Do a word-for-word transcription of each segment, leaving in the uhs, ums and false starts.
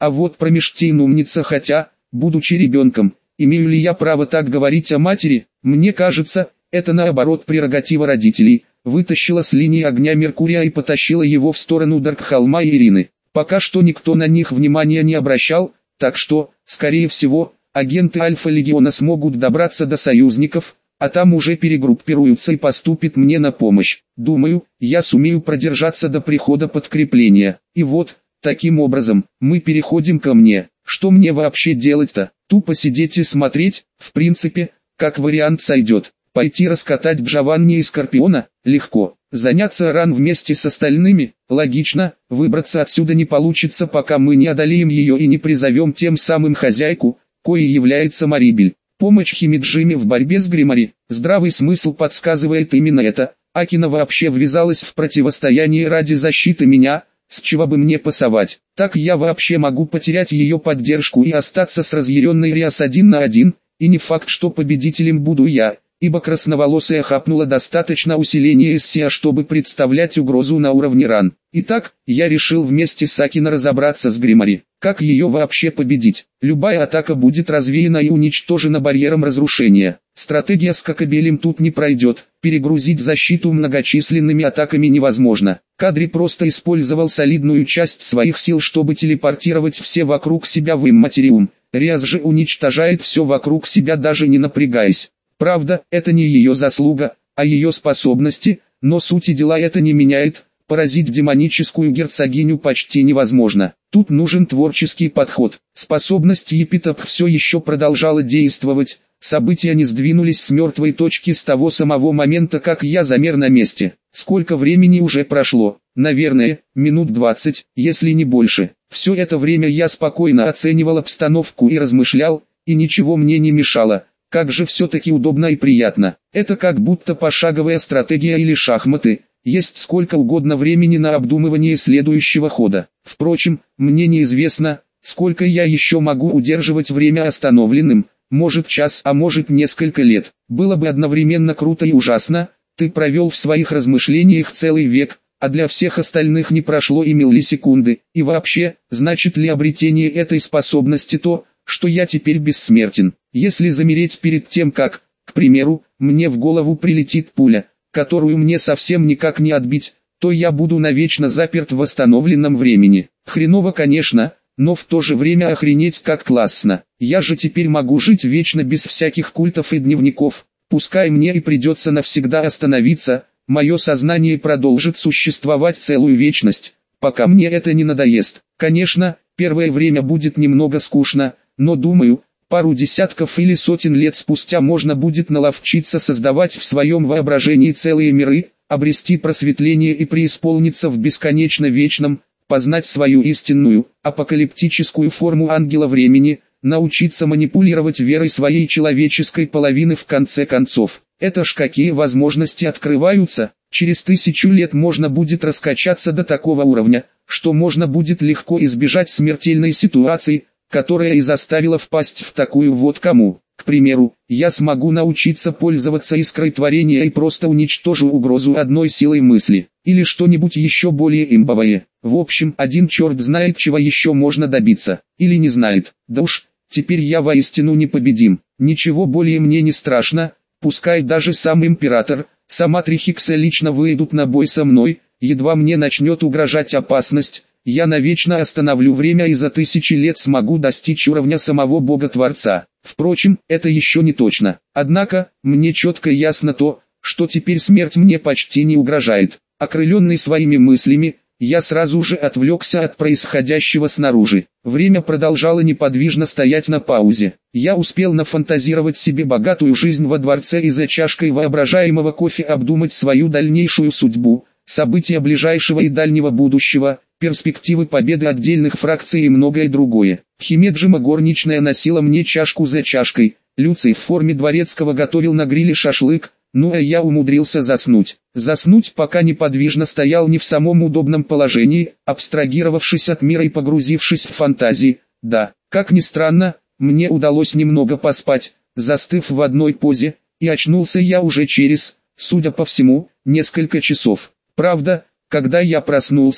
А вот Промештейн умница, хотя, будучи ребенком, имею ли я право так говорить о матери? Мне кажется, это наоборот прерогатива родителей. Вытащила с линии огня Меркурия и потащила его в сторону Даркхолма и Ирины. Пока что никто на них внимания не обращал, так что, скорее всего, агенты Альфа-Легиона смогут добраться до союзников, а там уже перегруппируются и поступят мне на помощь. Думаю, я сумею продержаться до прихода подкрепления. И вот, таким образом, мы переходим ко мне. Что мне вообще делать-то? Тупо сидеть и смотреть? В принципе, как вариант сойдет. Пойти раскатать Джованни и Скорпиона? Легко. Заняться Ран вместе с остальными? Логично. Выбраться отсюда не получится, пока мы не одолеем ее и не призовем тем самым хозяйку, коей является Марибель. Помощь Химиджиме в борьбе с Гримари. Здравый смысл подсказывает именно это. Акина вообще ввязалась в противостояние ради защиты меня, с чего бы мне пасовать. Так я вообще могу потерять ее поддержку и остаться с разъяренной Риас один на один, и не факт, что победителем буду я, ибо красноволосая хапнула достаточно усиления из Сиа, чтобы представлять угрозу на уровне Ран. Итак, я решил вместе с Акино разобраться с Гримари. Как ее вообще победить? Любая атака будет развеяна и уничтожена барьером разрушения. Стратегия с Кокобелем тут не пройдет, перегрузить защиту многочисленными атаками невозможно. Кадри просто использовал солидную часть своих сил, чтобы телепортировать все вокруг себя в Имматериум. Риас же уничтожает все вокруг себя, даже не напрягаясь. Правда, это не ее заслуга, а ее способности, но сути дела это не меняет. Поразить демоническую герцогиню почти невозможно. Тут нужен творческий подход. Способность Епитоп все еще продолжала действовать. События не сдвинулись с мертвой точки с того самого момента, как я замер на месте. Сколько времени уже прошло? Наверное, минут двадцать, если не больше. Все это время я спокойно оценивал обстановку и размышлял, и ничего мне не мешало. Как же все-таки удобно и приятно. Это как будто пошаговая стратегия или шахматы. Есть сколько угодно времени на обдумывание следующего хода. Впрочем, мне неизвестно, сколько я еще могу удерживать время остановленным. Может час, а может несколько лет. Было бы одновременно круто и ужасно. Ты провел в своих размышлениях целый век, а для всех остальных не прошло и миллисекунды. И вообще, значит ли обретение этой способности то, что я теперь бессмертен? Если замереть перед тем, как, к примеру, мне в голову прилетит пуля, которую мне совсем никак не отбить, то я буду навечно заперт в восстановленном времени. Хреново, конечно, но в то же время охренеть как классно. Я же теперь могу жить вечно без всяких культов и дневников. Пускай мне и придется навсегда остановиться, мое сознание продолжит существовать целую вечность, пока мне это не надоест. Конечно, первое время будет немного скучно, но думаю, пару десятков или сотен лет спустя можно будет наловчиться создавать в своем воображении целые миры, обрести просветление и преисполниться в бесконечно вечном, познать свою истинную, апокалиптическую форму ангела времени, научиться манипулировать верой своей человеческой половины в конце концов. Это ж какие возможности открываются, через тысячу лет можно будет раскачаться до такого уровня, что можно будет легко избежать смертельной ситуации, которая и заставила впасть в такую вот кому. К примеру, я смогу научиться пользоваться искрой творения и просто уничтожу угрозу одной силой мысли, или что-нибудь еще более имбовое. В общем, один черт знает, чего еще можно добиться, или не знает. Да уж, теперь я воистину непобедим. Ничего более мне не страшно, пускай даже сам император, сама Трихикса лично выйдут на бой со мной, едва мне начнет угрожать опасность. Я навечно остановлю время и за тысячи лет смогу достичь уровня самого Бога-Творца. Впрочем, это еще не точно. Однако, мне четко ясно то, что теперь смерть мне почти не угрожает. Окрыленный своими мыслями, я сразу же отвлекся от происходящего снаружи. Время продолжало неподвижно стоять на паузе. Я успел нафантазировать себе богатую жизнь во дворце и за чашкой воображаемого кофе обдумать свою дальнейшую судьбу, события ближайшего и дальнего будущего, перспективы победы отдельных фракций и многое другое. Химеджима горничная носила мне чашку за чашкой, Люций в форме дворецкого готовил на гриле шашлык, ну а я умудрился заснуть. Заснуть, пока неподвижно стоял не в самом удобном положении, абстрагировавшись от мира и погрузившись в фантазии. Да, как ни странно, мне удалось немного поспать, застыв в одной позе, и очнулся я уже через, судя по всему, несколько часов. Правда, когда я проснулся,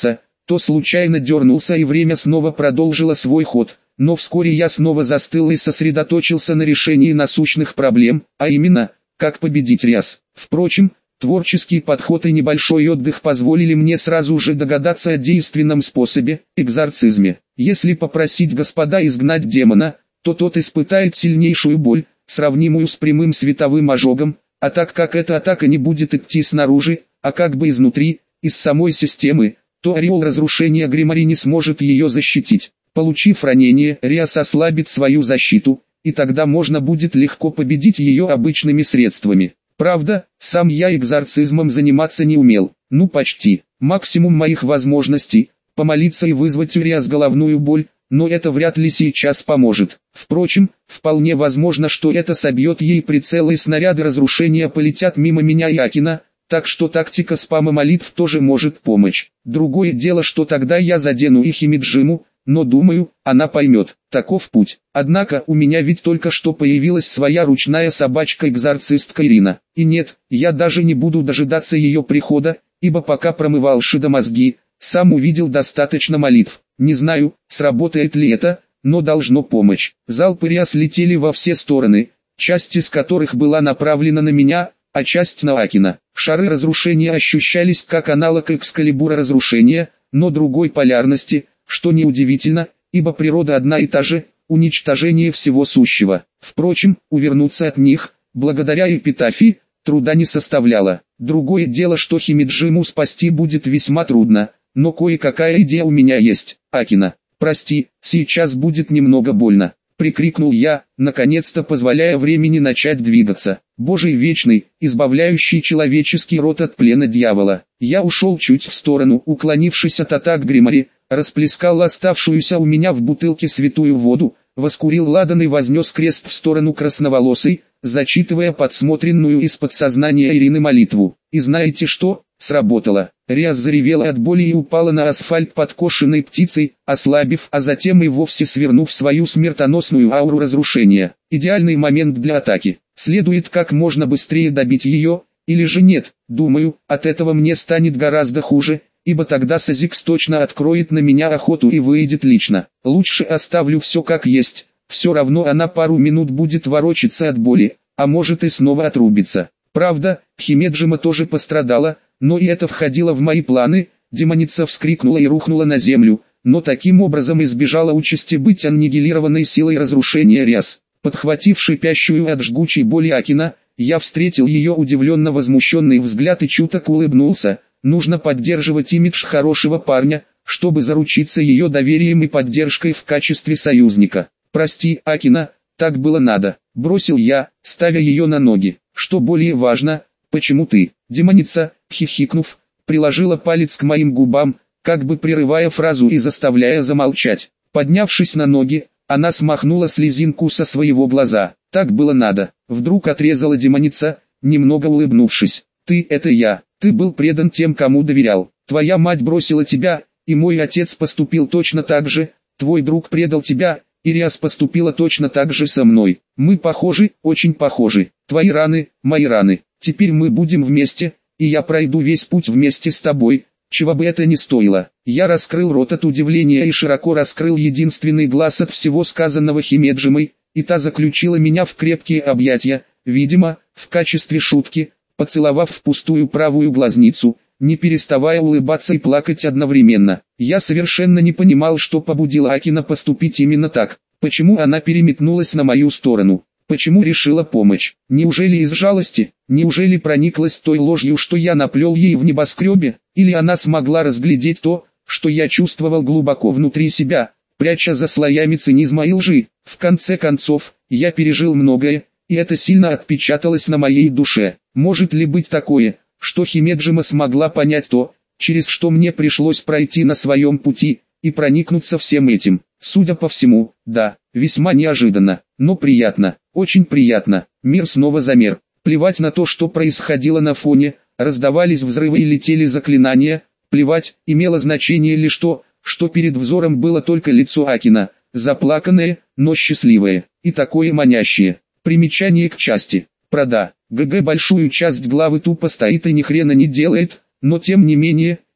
то случайно дернулся и время снова продолжило свой ход. Но вскоре я снова застыл и сосредоточился на решении насущных проблем, а именно, как победить Риас. Впрочем, творческий подход и небольшой отдых позволили мне сразу же догадаться о действенном способе – экзорцизме. Если попросить Господа изгнать демона, то тот испытает сильнейшую боль, сравнимую с прямым световым ожогом, а так как эта атака не будет идти снаружи, а как бы изнутри, из самой системы, то ореол разрушения Гримари не сможет ее защитить. Получив ранение, Риас ослабит свою защиту, и тогда можно будет легко победить ее обычными средствами. Правда, сам я экзорцизмом заниматься не умел, ну почти. Максимум моих возможностей – помолиться и вызвать у Риас головную боль, но это вряд ли сейчас поможет. Впрочем, вполне возможно, что это собьет ей прицел и снаряды разрушения полетят мимо меня и Акина, так что тактика спама молитв тоже может помочь. Другое дело, что тогда я задену их и Миджиму, но думаю, она поймет, таков путь. Однако у меня ведь только что появилась своя ручная собачка-экзорцистка Ирина. И нет, я даже не буду дожидаться ее прихода, ибо пока промывал Шида мозги, сам увидел достаточно молитв. Не знаю, сработает ли это, но должно помочь. Залпы Риас летели во все стороны, часть из которых была направлена на меня, а часть на Акина. Шары разрушения ощущались как аналог экскалибура разрушения, но другой полярности, что неудивительно, ибо природа одна и та же – уничтожение всего сущего. Впрочем, увернуться от них, благодаря эпитафии, труда не составляло. Другое дело, что Химиджиму спасти будет весьма трудно, но кое-какая идея у меня есть. Акина, прости, сейчас будет немного больно. Прикрикнул я, наконец-то позволяя времени начать двигаться. Божий вечный, избавляющий человеческий род от плена дьявола. Я ушел чуть в сторону, уклонившись от атак Гримари, расплескал оставшуюся у меня в бутылке святую воду, воскурил ладан и вознес крест в сторону красноволосой, зачитывая подсмотренную из подсознания Ирины молитву. И знаете что? Сработало. Риас заревела от боли и упала на асфальт подкошенной птицей, ослабив, а затем и вовсе свернув свою смертоносную ауру разрушения. Идеальный момент для атаки. Следует как можно быстрее добить ее, или же нет. Думаю, от этого мне станет гораздо хуже, ибо тогда Сазикс точно откроет на меня охоту и выйдет лично. Лучше оставлю все как есть, все равно она пару минут будет ворочаться от боли, а может и снова отрубится. Правда, Химеджима тоже пострадала, но и это входило в мои планы. Демоница вскрикнула и рухнула на землю, но таким образом избежала участи быть аннигилированной силой разрушения Риас. Подхватив шипящую от жгучей боли Акина, я встретил ее удивленно возмущенный взгляд и чуток улыбнулся. Нужно поддерживать имидж хорошего парня, чтобы заручиться ее доверием и поддержкой в качестве союзника. «Прости, Акина, так было надо», — бросил я, ставя ее на ноги. «Что более важно, почему ты?» Демоница, хихикнув, приложила палец к моим губам, как бы прерывая фразу и заставляя замолчать. Поднявшись на ноги, она смахнула слезинку со своего глаза. «Так было надо», — вдруг отрезала демоница, немного улыбнувшись. «Ты — это я, ты был предан тем, кому доверял. Твоя мать бросила тебя, и мой отец поступил точно так же, твой друг предал тебя, и Риас поступила точно так же со мной. Мы похожи, очень похожи. Твои раны, мои раны. Теперь мы будем вместе, и я пройду весь путь вместе с тобой, чего бы это ни стоило». Я раскрыл рот от удивления и широко раскрыл единственный глаз от всего сказанного Химеджимой, и та заключила меня в крепкие объятия, видимо, в качестве шутки, поцеловав в пустую правую глазницу, не переставая улыбаться и плакать одновременно. Я совершенно не понимал, что побудило Акина поступить именно так, почему она переметнулась на мою сторону. Почему решила помочь? Неужели из жалости? Неужели прониклась той ложью, что я наплел ей в небоскребе? Или она смогла разглядеть то, что я чувствовал глубоко внутри себя, пряча за слоями цинизма и лжи? В конце концов, я пережил многое, и это сильно отпечаталось на моей душе. Может ли быть такое, что Химеджима смогла понять то, через что мне пришлось пройти на своем пути, и проникнуться всем этим? Судя по всему, да, весьма неожиданно, но приятно, очень приятно. Мир снова замер. Плевать на то, что происходило на фоне, раздавались взрывы и летели заклинания, плевать, имело значение лишь то, что перед взором было только лицо Акина, заплаканное, но счастливое, и такое манящее. Примечание к части. Прода. ГГ большую часть главы тупо стоит и ни хрена не делает, но тем не менее,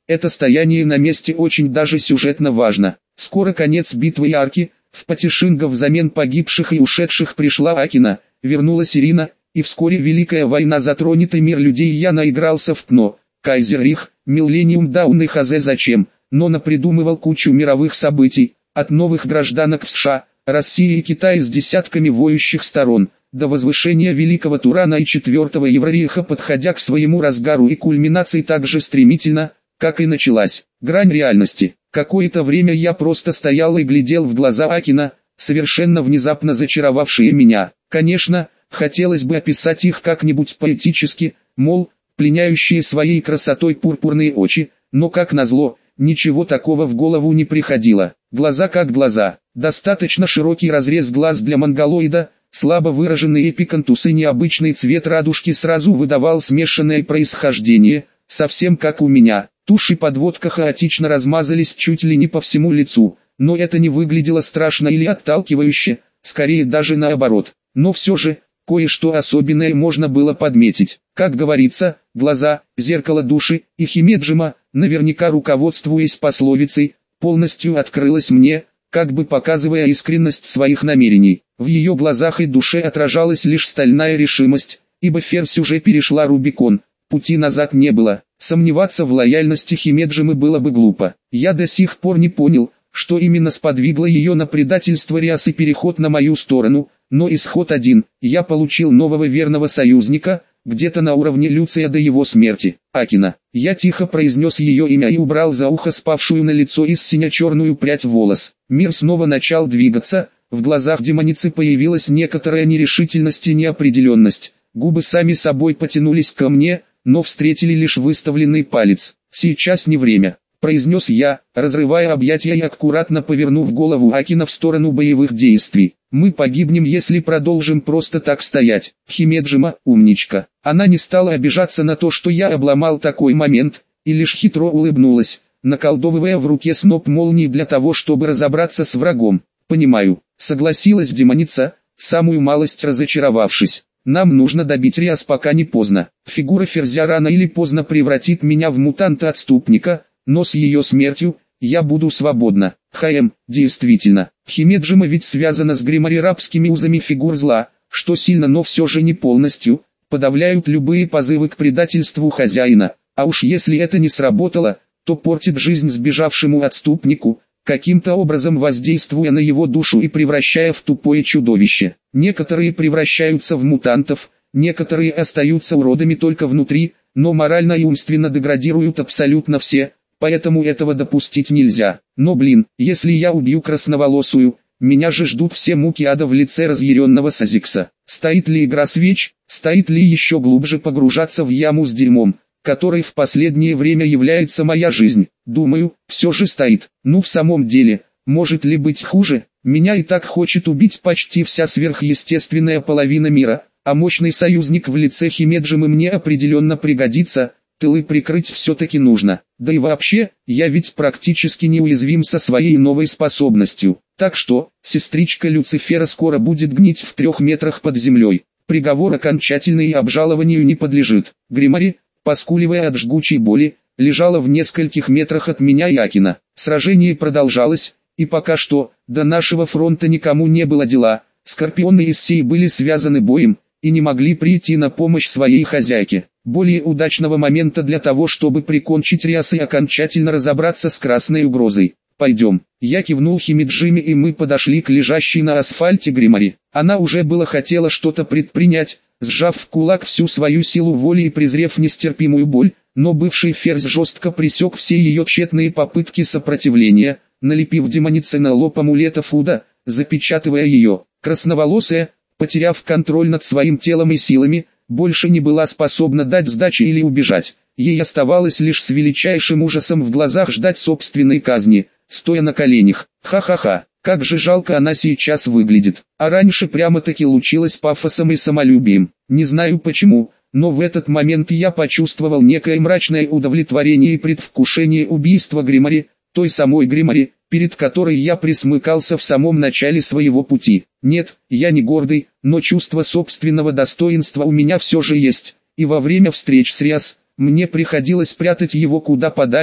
Это стояние на месте очень даже сюжетно важно. Скоро конец битвы и арки, в Патишинго взамен погибших и ушедших пришла Акина, вернулась Ирина, и вскоре Великая война затронет и мир людей. Я наигрался в ТНО, Кайзерих, Миллениум Даун и Хазе зачем, но напридумывал кучу мировых событий, от новых гражданок в США, России и Китая с десятками воющих сторон, до возвышения Великого Турана и Четвертого Еврорейха, подходя к своему разгару и кульминации так же стремительно, как и началась. Грань реальности. Какое-то время я просто стоял и глядел в глаза Акина, совершенно внезапно зачаровавшие меня. Конечно, хотелось бы описать их как-нибудь поэтически, мол, пленяющие своей красотой пурпурные очи, но как назло, ничего такого в голову не приходило. Глаза как глаза, достаточно широкий разрез глаз для монголоида, слабо выраженный эпикантус и необычный цвет радужки сразу выдавал смешанное происхождение, совсем как у меня. Тушь и подводка хаотично размазались чуть ли не по всему лицу, но это не выглядело страшно или отталкивающе, скорее даже наоборот. Но все же, кое-что особенное можно было подметить. Как говорится, глаза – зеркало души, и Химеджима, наверняка руководствуясь пословицей, полностью открылась мне, как бы показывая искренность своих намерений. В ее глазах и душе отражалась лишь стальная решимость, ибо Ферзь уже перешла Рубикон, пути назад не было. Сомневаться в лояльности Химеджимы было бы глупо. Я до сих пор не понял, что именно сподвигло ее на предательство Риас и переход на мою сторону, но исход один: я получил нового верного союзника, где-то на уровне Люция до его смерти. Акина. Я тихо произнес ее имя и убрал за ухо спавшую на лицо из сине-черную прядь волос. Мир снова начал двигаться, в глазах демоницы появилась некоторая нерешительность и неопределенность. Губы сами собой потянулись ко мне, но встретили лишь выставленный палец. «Сейчас не время», — произнес я, разрывая объятия и аккуратно повернув голову Акина в сторону боевых действий. «Мы погибнем, если продолжим просто так стоять». Химеджима, умничка. Она не стала обижаться на то, что я обломал такой момент, и лишь хитро улыбнулась, наколдовывая в руке сноп молний для того, чтобы разобраться с врагом. «Понимаю», — согласилась демоница, самую малость разочаровавшись. «Нам нужно добить Риас, пока не поздно. Фигура Ферзя рано или поздно превратит меня в мутанта-отступника, но с ее смертью я буду свободна». ХМ, действительно, Химеджима ведь связана с Гримари рабскими узами фигур зла, что сильно, но все же не полностью, подавляют любые позывы к предательству хозяина, а уж если это не сработало, то портит жизнь сбежавшему отступнику, каким-то образом воздействуя на его душу и превращая в тупое чудовище. Некоторые превращаются в мутантов, некоторые остаются уродами только внутри, но морально и умственно деградируют абсолютно все, поэтому этого допустить нельзя. Но блин, если я убью красноволосую, меня же ждут все муки ада в лице разъяренного Сазикса. Стоит ли игра свеч, стоит ли еще глубже погружаться в яму с дерьмом, которой в последнее время является моя жизнь? Думаю, все же стоит. Ну в самом деле, может ли быть хуже? Меня и так хочет убить почти вся сверхъестественная половина мира, а мощный союзник в лице Химеджимы мне определенно пригодится. Тылы прикрыть все-таки нужно. Да и вообще, я ведь практически неуязвим со своей новой способностью. Так что, сестричка Люцифера скоро будет гнить в трех метрах под землей. Приговор окончательный и обжалованию не подлежит. Гримари, поскуливая от жгучей боли, лежала в нескольких метрах от меня и Акина. Сражение продолжалось, и пока что, до нашего фронта никому не было дела. Скорпионы и Иссей были связаны боем, и не могли прийти на помощь своей хозяйке. Более удачного момента для того, чтобы прикончить Риас и окончательно разобраться с красной угрозой. «Пойдем». Я кивнул Химеджиме, и мы подошли к лежащей на асфальте Гримари. Она уже было хотела что-то предпринять, сжав в кулак всю свою силу воли и презрев нестерпимую боль, но бывший Ферзь жестко пресек все ее тщетные попытки сопротивления, налепив демонице на лоб амулета Фуда, запечатывая ее. Красноволосая, потеряв контроль над своим телом и силами, больше не была способна дать сдачи или убежать. Ей оставалось лишь с величайшим ужасом в глазах ждать собственной казни, стоя на коленях. Ха-ха-ха, как же жалко она сейчас выглядит. А раньше прямо-таки лучилась пафосом и самолюбием. Не знаю почему, но в этот момент я почувствовал некое мрачное удовлетворение и предвкушение убийства Гримари, той самой Гримари, перед которой я присмыкался в самом начале своего пути. Нет, я не гордый, но чувство собственного достоинства у меня все же есть, и во время встреч с Риас, мне приходилось прятать его куда подальше,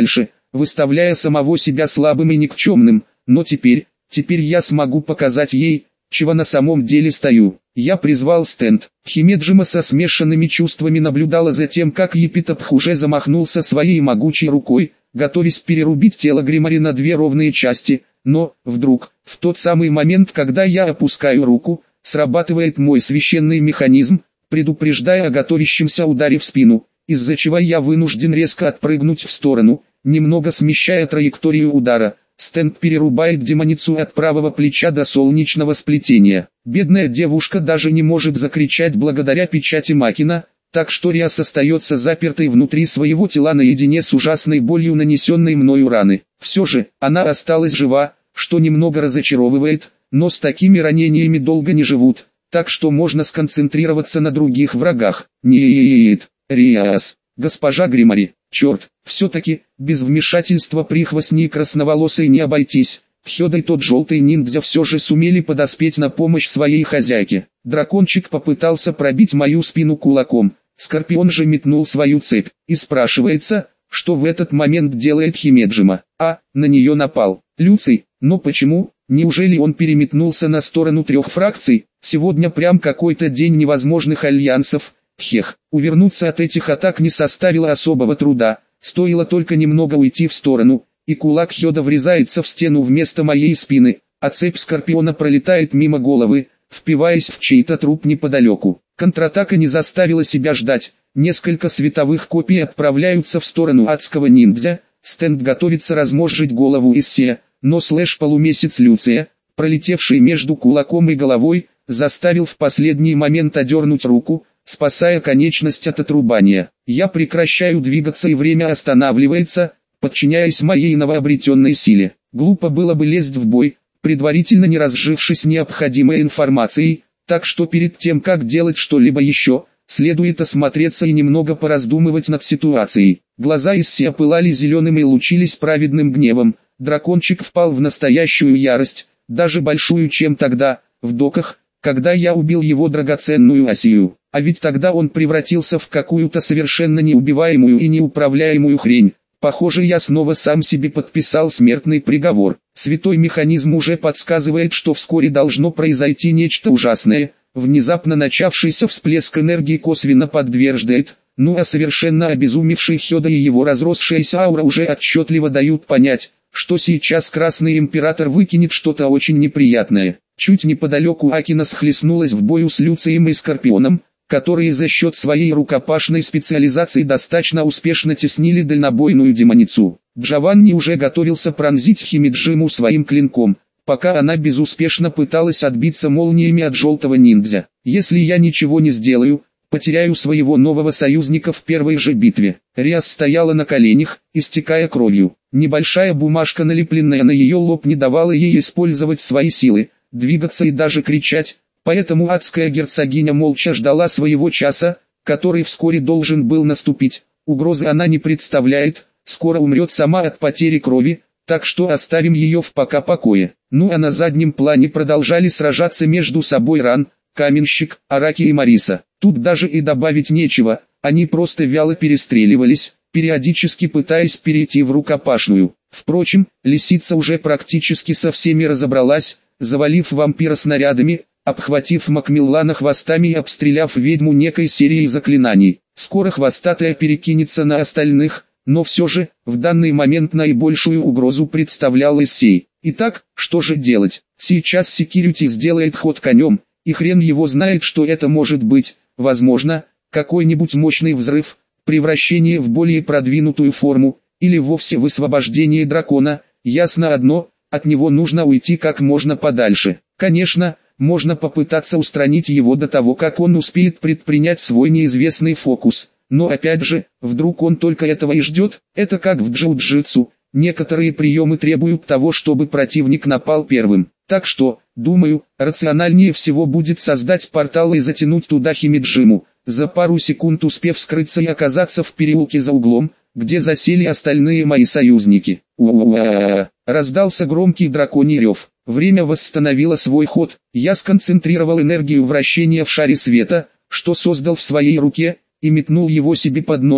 выставляя самого себя слабым и никчемным, но теперь, теперь я смогу показать ей, чего на самом деле стою. Я призвал стенд. Химеджима со смешанными чувствами наблюдала за тем, как Епитопх уже замахнулся своей могучей рукой, готовясь перерубить тело Гримари на две ровные части, но, вдруг, в тот самый момент, когда я опускаю руку, срабатывает мой священный механизм, предупреждая о готовящемся ударе в спину, из-за чего я вынужден резко отпрыгнуть в сторону, немного смещая траекторию удара. Стенд перерубает демоницу от правого плеча до солнечного сплетения. Бедная девушка даже не может закричать благодаря печати Макина, так что Риас остается запертой внутри своего тела наедине с ужасной болью нанесенной мною раны. Все же, она осталась жива, что немного разочаровывает, но с такими ранениями долго не живут, так что можно сконцентрироваться на других врагах. Нет, Риас, госпожа Гримари, черт, все-таки, без вмешательства прихвостней красноволосой не обойтись. Хёда и тот желтый ниндзя все же сумели подоспеть на помощь своей хозяйке. Дракончик попытался пробить мою спину кулаком, Скорпион же метнул свою цепь, и спрашивается, что в этот момент делает Химеджима. А, на нее напал Люций, но почему? Неужели он переметнулся на сторону трех фракций? Сегодня прям какой-то день невозможных альянсов. Хех, увернуться от этих атак не составило особого труда, стоило только немного уйти в сторону, и кулак Хёда врезается в стену вместо моей спины, а цепь Скорпиона пролетает мимо головы, впиваясь в чей-то труп неподалеку. Контратака не заставила себя ждать, несколько световых копий отправляются в сторону адского ниндзя, стенд готовится размозжить голову Иссея, но слэш-полумесяц Люция, пролетевший между кулаком и головой, заставил в последний момент одернуть руку, спасая конечность от отрубания. Я прекращаю двигаться и время останавливается, подчиняясь моей новообретенной силе. Глупо было бы лезть в бой, предварительно не разжившись необходимой информацией, так что перед тем как делать что-либо еще, следует осмотреться и немного пораздумывать над ситуацией. Глаза Иссея пылали зеленым и лучились праведным гневом, дракончик впал в настоящую ярость, даже большую, чем тогда, в доках, когда я убил его драгоценную Асию. А ведь тогда он превратился в какую-то совершенно неубиваемую и неуправляемую хрень. Похоже, я снова сам себе подписал смертный приговор. Святой механизм уже подсказывает, что вскоре должно произойти нечто ужасное. Внезапно начавшийся всплеск энергии косвенно подтверждает, ну а совершенно обезумевший Хёда и его разросшаяся аура уже отчетливо дают понять, что сейчас Красный Император выкинет что-то очень неприятное. Чуть неподалеку Акина схлестнулась в бою с Люцием и Скорпионом, которые за счет своей рукопашной специализации достаточно успешно теснили дальнобойную демоницу. Джованни уже готовился пронзить Химеджиму своим клинком, пока она безуспешно пыталась отбиться молниями от желтого ниндзя. Если я ничего не сделаю, потеряю своего нового союзника в первой же битве. Риас стояла на коленях, истекая кровью. Небольшая бумажка, налепленная на ее лоб, не давала ей использовать свои силы, двигаться и даже кричать. Поэтому адская герцогиня молча ждала своего часа, который вскоре должен был наступить. Угрозы она не представляет, скоро умрет сама от потери крови, так что оставим ее в пока покое. Ну а на заднем плане продолжали сражаться между собой Ран, Каменщик, Араки и Мариса. Тут даже и добавить нечего, они просто вяло перестреливались, периодически пытаясь перейти в рукопашную. Впрочем, лисица уже практически со всеми разобралась, завалив вампира снарядами, обхватив Макмиллана хвостами и обстреляв ведьму некой серией заклинаний. Скоро хвостатая перекинется на остальных, но все же, в данный момент наибольшую угрозу представлял Иссей. Итак, что же делать? Сейчас Секьюрити сделает ход конем, и хрен его знает, что это может быть. Возможно, какой-нибудь мощный взрыв, превращение в более продвинутую форму, или вовсе высвобождение дракона. Ясно одно, от него нужно уйти как можно подальше. Конечно, можно попытаться устранить его до того, как он успеет предпринять свой неизвестный фокус. Но опять же, вдруг он только этого и ждет. Это как в джиу-джитсу. Некоторые приемы требуют того, чтобы противник напал первым. Так что, думаю, рациональнее всего будет создать портал и затянуть туда Химеджиму, за пару секунд успев скрыться и оказаться в переулке за углом, где засели остальные мои союзники. У-у-у-у-у-у. Раздался громкий драконий рев. Время восстановило свой ход. Я сконцентрировал энергию вращения в шаре света, что создал в своей руке, и метнул его себе под ноги.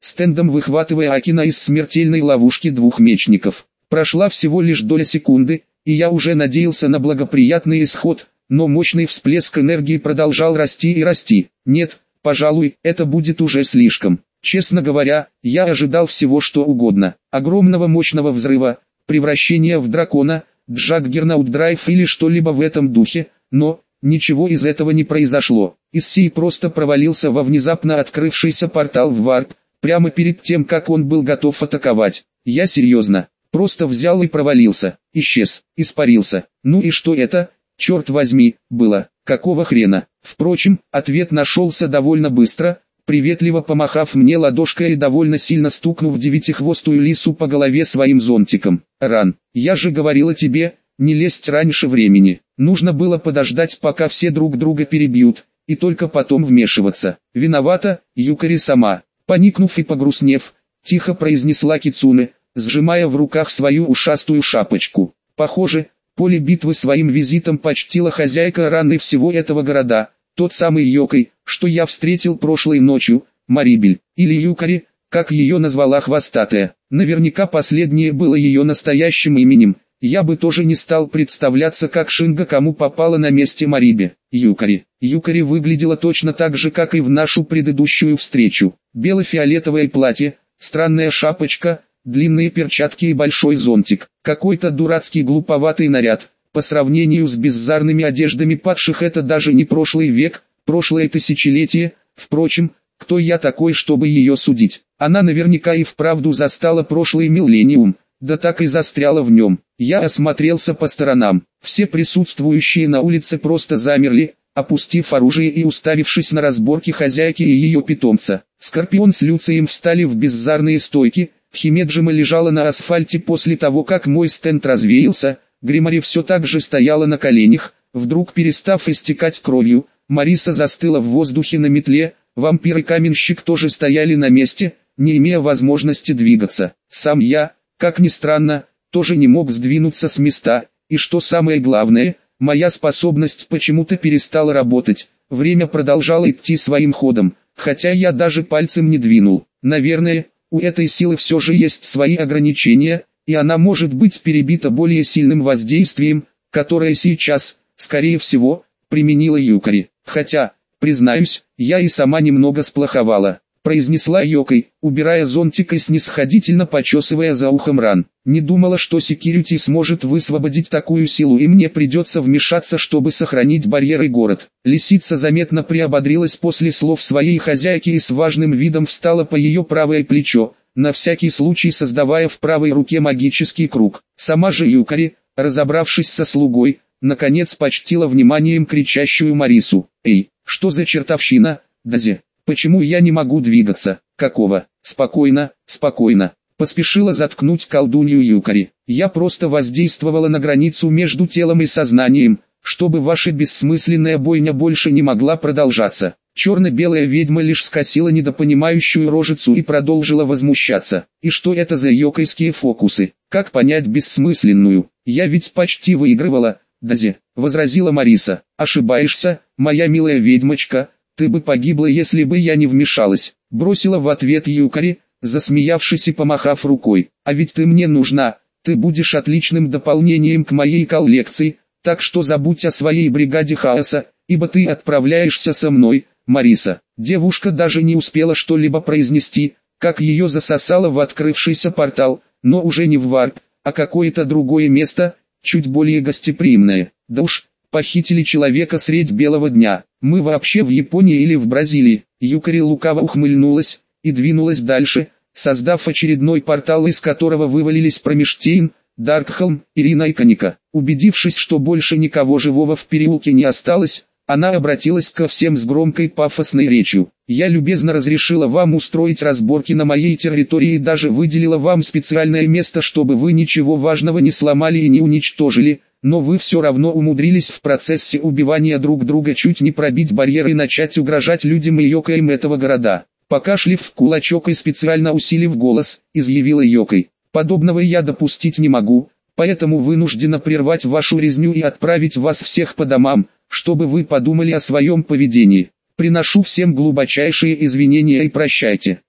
стендом выхватывая Акина из смертельной ловушки двух мечников. Прошла всего лишь доля секунды, и я уже надеялся на благоприятный исход, но мощный всплеск энергии продолжал расти и расти. Нет, пожалуй, это будет уже слишком. Честно говоря, я ожидал всего что угодно. Огромного мощного взрыва, превращения в дракона, Джаггернаут-драйв или что-либо в этом духе, но ничего из этого не произошло. Иссей просто провалился во внезапно открывшийся портал в варп, прямо перед тем, как он был готов атаковать. Я серьезно, просто взял и провалился, исчез, испарился. Ну и что это, черт возьми, было? Какого хрена? Впрочем, ответ нашелся довольно быстро, приветливо помахав мне ладошкой и довольно сильно стукнув девятихвостую лису по голове своим зонтиком. Ран, я же говорила тебе, не лезть раньше времени. Нужно было подождать, пока все друг друга перебьют, и только потом вмешиваться. Виновата, Юкари сама. Поникнув и погрустнев, тихо произнесла Кицуне, сжимая в руках свою ушастую шапочку. Похоже, поле битвы своим визитом почтила хозяйка Раны всего этого города, тот самый Йокой, что я встретил прошлой ночью, Марибель, или Юкари, как ее назвала хвостатая. Наверняка последнее было ее настоящим именем. Я бы тоже не стал представляться, как Шинга кому попала на месте Марибе. Юкари. Юкари выглядела точно так же, как и в нашу предыдущую встречу. Бело-фиолетовое платье, странная шапочка, длинные перчатки и большой зонтик. Какой-то дурацкий глуповатый наряд. По сравнению с бездарными одеждами падших это даже не прошлый век, прошлое тысячелетие. Впрочем, кто я такой, чтобы ее судить? Она наверняка и вправду застала прошлый миллениум, да так и застряла в нем. Я осмотрелся по сторонам. Все присутствующие на улице просто замерли, опустив оружие и уставившись на разборки хозяйки и ее питомца. Скорпион с Люцием встали в бездарные стойки, Химеджима лежала на асфальте после того, как мой стенд развеялся, Гримари все так же стояла на коленях, вдруг перестав истекать кровью, Мариса застыла в воздухе на метле, вампир и каменщик тоже стояли на месте, не имея возможности двигаться. Сам я, как ни странно, тоже не мог сдвинуться с места, и что самое главное, моя способность почему-то перестала работать, время продолжало идти своим ходом, хотя я даже пальцем не двинул. Наверное, у этой силы все же есть свои ограничения, и она может быть перебита более сильным воздействием, которое сейчас, скорее всего, применила Юкари. Хотя, признаюсь, я и сама немного сплоховала, произнесла Йокой, убирая зонтик и снисходительно почесывая за ухом Ран. Не думала, что секьюрити сможет высвободить такую силу, и мне придется вмешаться, чтобы сохранить барьер и город. Лисица заметно приободрилась после слов своей хозяйки и с важным видом встала по ее правое плечо, на всякий случай создавая в правой руке магический круг. Сама же Юкари, разобравшись со слугой, наконец почтила вниманием кричащую Марису. «Эй, что за чертовщина, Дази? Почему я не могу двигаться? Какого? Спокойно, спокойно». Поспешила заткнуть колдунью Юкари. «Я просто воздействовала на границу между телом и сознанием, чтобы ваша бессмысленная бойня больше не могла продолжаться». Черно-белая ведьма лишь скосила недопонимающую рожицу и продолжила возмущаться. «И что это за йокайские фокусы? Как понять бессмысленную? Я ведь почти выигрывала, Дази», — возразила Мариса. «Ошибаешься, моя милая ведьмочка, ты бы погибла, если бы я не вмешалась», — бросила в ответ Юкари, засмеявшись и помахав рукой. «А ведь ты мне нужна, ты будешь отличным дополнением к моей коллекции, так что забудь о своей бригаде хаоса, ибо ты отправляешься со мной». Мариса. Девушка даже не успела что-либо произнести, как ее засосало в открывшийся портал, но уже не в варп, а какое-то другое место, чуть более гостеприимное. Да уж, похитили человека средь белого дня. Мы вообще в Японии или в Бразилии? Юкари лукаво ухмыльнулась и двинулась дальше, создав очередной портал, из которого вывалились Промештейн, Даркхолм и Ринайконика. Убедившись, что больше никого живого в переулке не осталось, она обратилась ко всем с громкой пафосной речью. «Я любезно разрешила вам устроить разборки на моей территории и даже выделила вам специальное место, чтобы вы ничего важного не сломали и не уничтожили, но вы все равно умудрились в процессе убивания друг друга чуть не пробить барьер и начать угрожать людям и йокаям этого города». Покашлив в кулачок и специально усилив голос, изъявила Йокой. «Подобного я допустить не могу, поэтому вынуждена прервать вашу резню и отправить вас всех по домам, чтобы вы подумали о своем поведении. Приношу всем глубочайшие извинения и прощайте».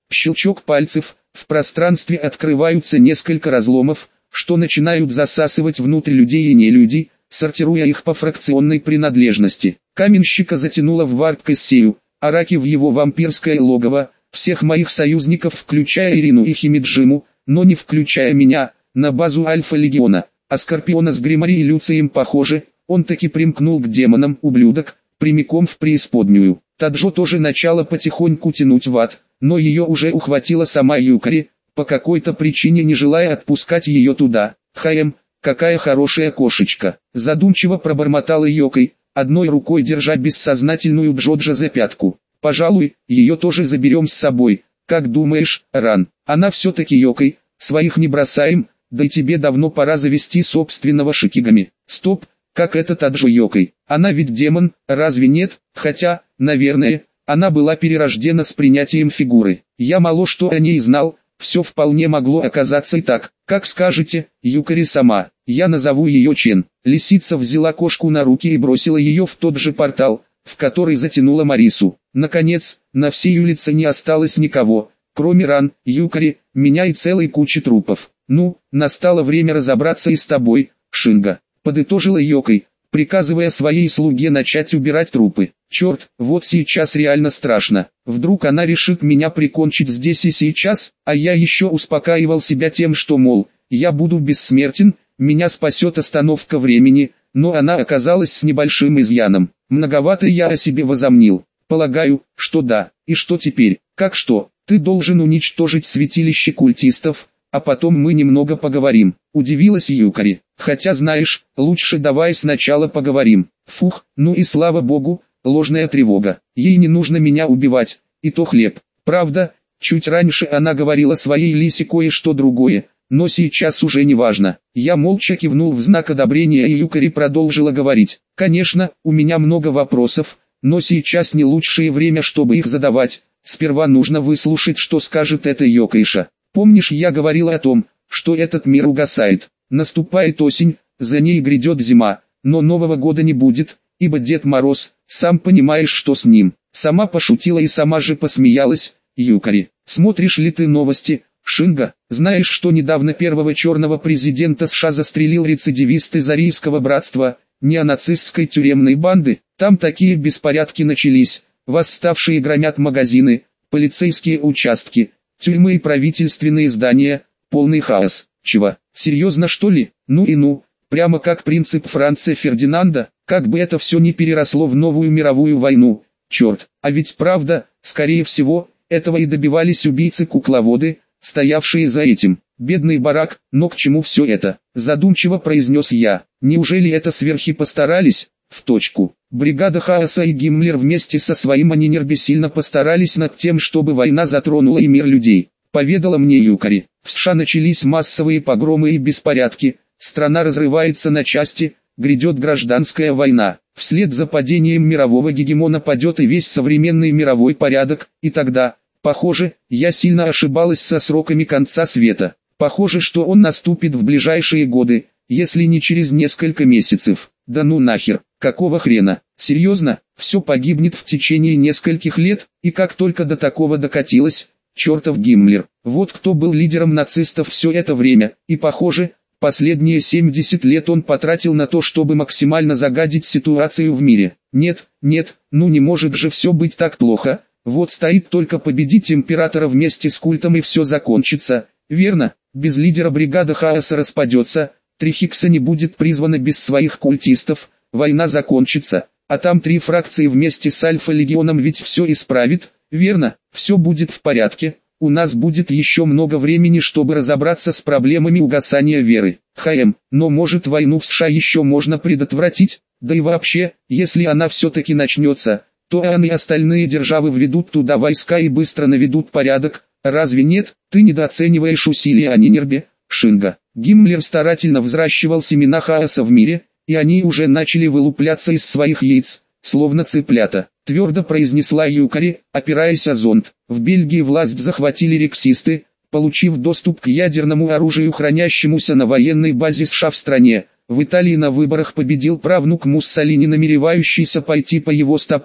Щелчок пальцев, в пространстве открываются несколько разломов, что начинают засасывать внутрь людей и нелюдей, сортируя их по фракционной принадлежности. Каменщика затянуло в варп-кассею, Араки в его вампирское логово, всех моих союзников, включая Ирину и Химиджиму, но не включая меня, на базу Альфа-легиона. А Скорпиона с Гримари и Люцием похоже, он таки примкнул к демонам, ублюдок, прямиком в преисподнюю. Таджо тоже начала потихоньку тянуть в ад, но ее уже ухватила сама Юкари, по какой-то причине не желая отпускать ее туда. «Хаем, какая хорошая кошечка!» Задумчиво пробормотала Йокой, одной рукой держа бессознательную Джоджо за пятку. «Пожалуй, ее тоже заберем с собой. Как думаешь, Ран? Она все-таки Йокой, своих не бросаем, да и тебе давно пора завести собственного Шикигами». «Стоп, как это Таджо Йокой? Она ведь демон, разве нет? Хотя, наверное, она была перерождена с принятием фигуры. Я мало что о ней знал, все вполне могло оказаться и так. Как скажете, Юкари сама, я назову ее Чен». Лисица взяла кошку на руки и бросила ее в тот же портал, в который затянула Марису. Наконец, на всей улице не осталось никого, кроме Ран, Юкари, меня и целой кучи трупов. «Ну, настало время разобраться и с тобой, Шинга», подытожила Йокой, приказывая своей слуге начать убирать трупы. «Черт, вот сейчас реально страшно. Вдруг она решит меня прикончить здесь и сейчас?» А я еще успокаивал себя тем, что, мол, я буду бессмертен, меня спасет остановка времени, но она оказалась с небольшим изъяном. Многовато я о себе возомнил. Полагаю, что да. И что теперь? Как что? Ты должен уничтожить святилище культистов, а потом мы немного поговорим. Удивилась Юкари. Хотя знаешь, лучше давай сначала поговорим. Фух, ну и слава богу, ложная тревога. Ей не нужно меня убивать, и то хлеб. Правда, чуть раньше она говорила своей Лисе кое-что другое, но сейчас уже не важно. Я молча кивнул в знак одобрения, и Юкари продолжила говорить. Конечно, у меня много вопросов, но сейчас не лучшее время, чтобы их задавать. Сперва нужно выслушать, что скажет эта Йокайша. Помнишь, я говорила о том, что этот мир угасает. Наступает осень, за ней грядет зима, но Нового года не будет, ибо Дед Мороз, сам понимаешь, что с ним. Сама пошутила и сама же посмеялась. Юкари, смотришь ли ты новости, Шинга? Знаешь, что недавно первого черного президента США застрелил рецидивист из Арийского братства, неонацистской тюремной банды? Там такие беспорядки начались, восставшие громят магазины, полицейские участки, тюрьмы и правительственные здания, полный хаос. Чего? Серьезно, что ли? Ну и ну, прямо как принцип Франца Фердинанда, как бы это все не переросло в новую мировую войну. Черт, а ведь правда, скорее всего, этого и добивались убийцы-кукловоды, стоявшие за этим. Бедный барак, но к чему все это? Задумчиво произнес я. Неужели это сверхи постарались? В точку. Бригада Хаоса и Гиммлер вместе со своим Анинербе сильно постарались над тем, чтобы война затронула и мир людей. Поведала мне Юкари. В США начались массовые погромы и беспорядки, страна разрывается на части, грядет гражданская война. Вслед за падением мирового гегемона падет и весь современный мировой порядок, и тогда, похоже, я сильно ошибалась со сроками конца света. Похоже, что он наступит в ближайшие годы, если не через несколько месяцев. Да ну нахер, какого хрена? Серьезно, все погибнет в течение нескольких лет, и как только до такого докатилось, чертов Гиммлер. Вот кто был лидером нацистов все это время, и похоже, последние семьдесят лет он потратил на то, чтобы максимально загадить ситуацию в мире. Нет, нет, ну не может же все быть так плохо. Вот стоит только победить императора вместе с культом и все закончится. Верно, без лидера бригада Хаоса распадется, Трихикса не будет призвана без своих культистов, война закончится, а там три фракции вместе с Альфа-легионом ведь все исправит. Верно, все будет в порядке. У нас будет еще много времени, чтобы разобраться с проблемами угасания веры. ХМ, но может войну в США еще можно предотвратить? Да и вообще, если она все-таки начнется, то ОАН и остальные державы введут туда войска и быстро наведут порядок. Разве нет? Ты недооцениваешь усилия Анинербе, Шинга. Гиммлер старательно взращивал семена хаоса в мире, и они уже начали вылупляться из своих яиц, словно цыплята. Твердо произнесла Юкари, опираясь о зонт. В Бельгии власть захватили рексисты, получив доступ к ядерному оружию, хранящемуся на военной базе США в стране. В Италии на выборах победил правнук Муссолини, намеревающийся пойти по его стопам.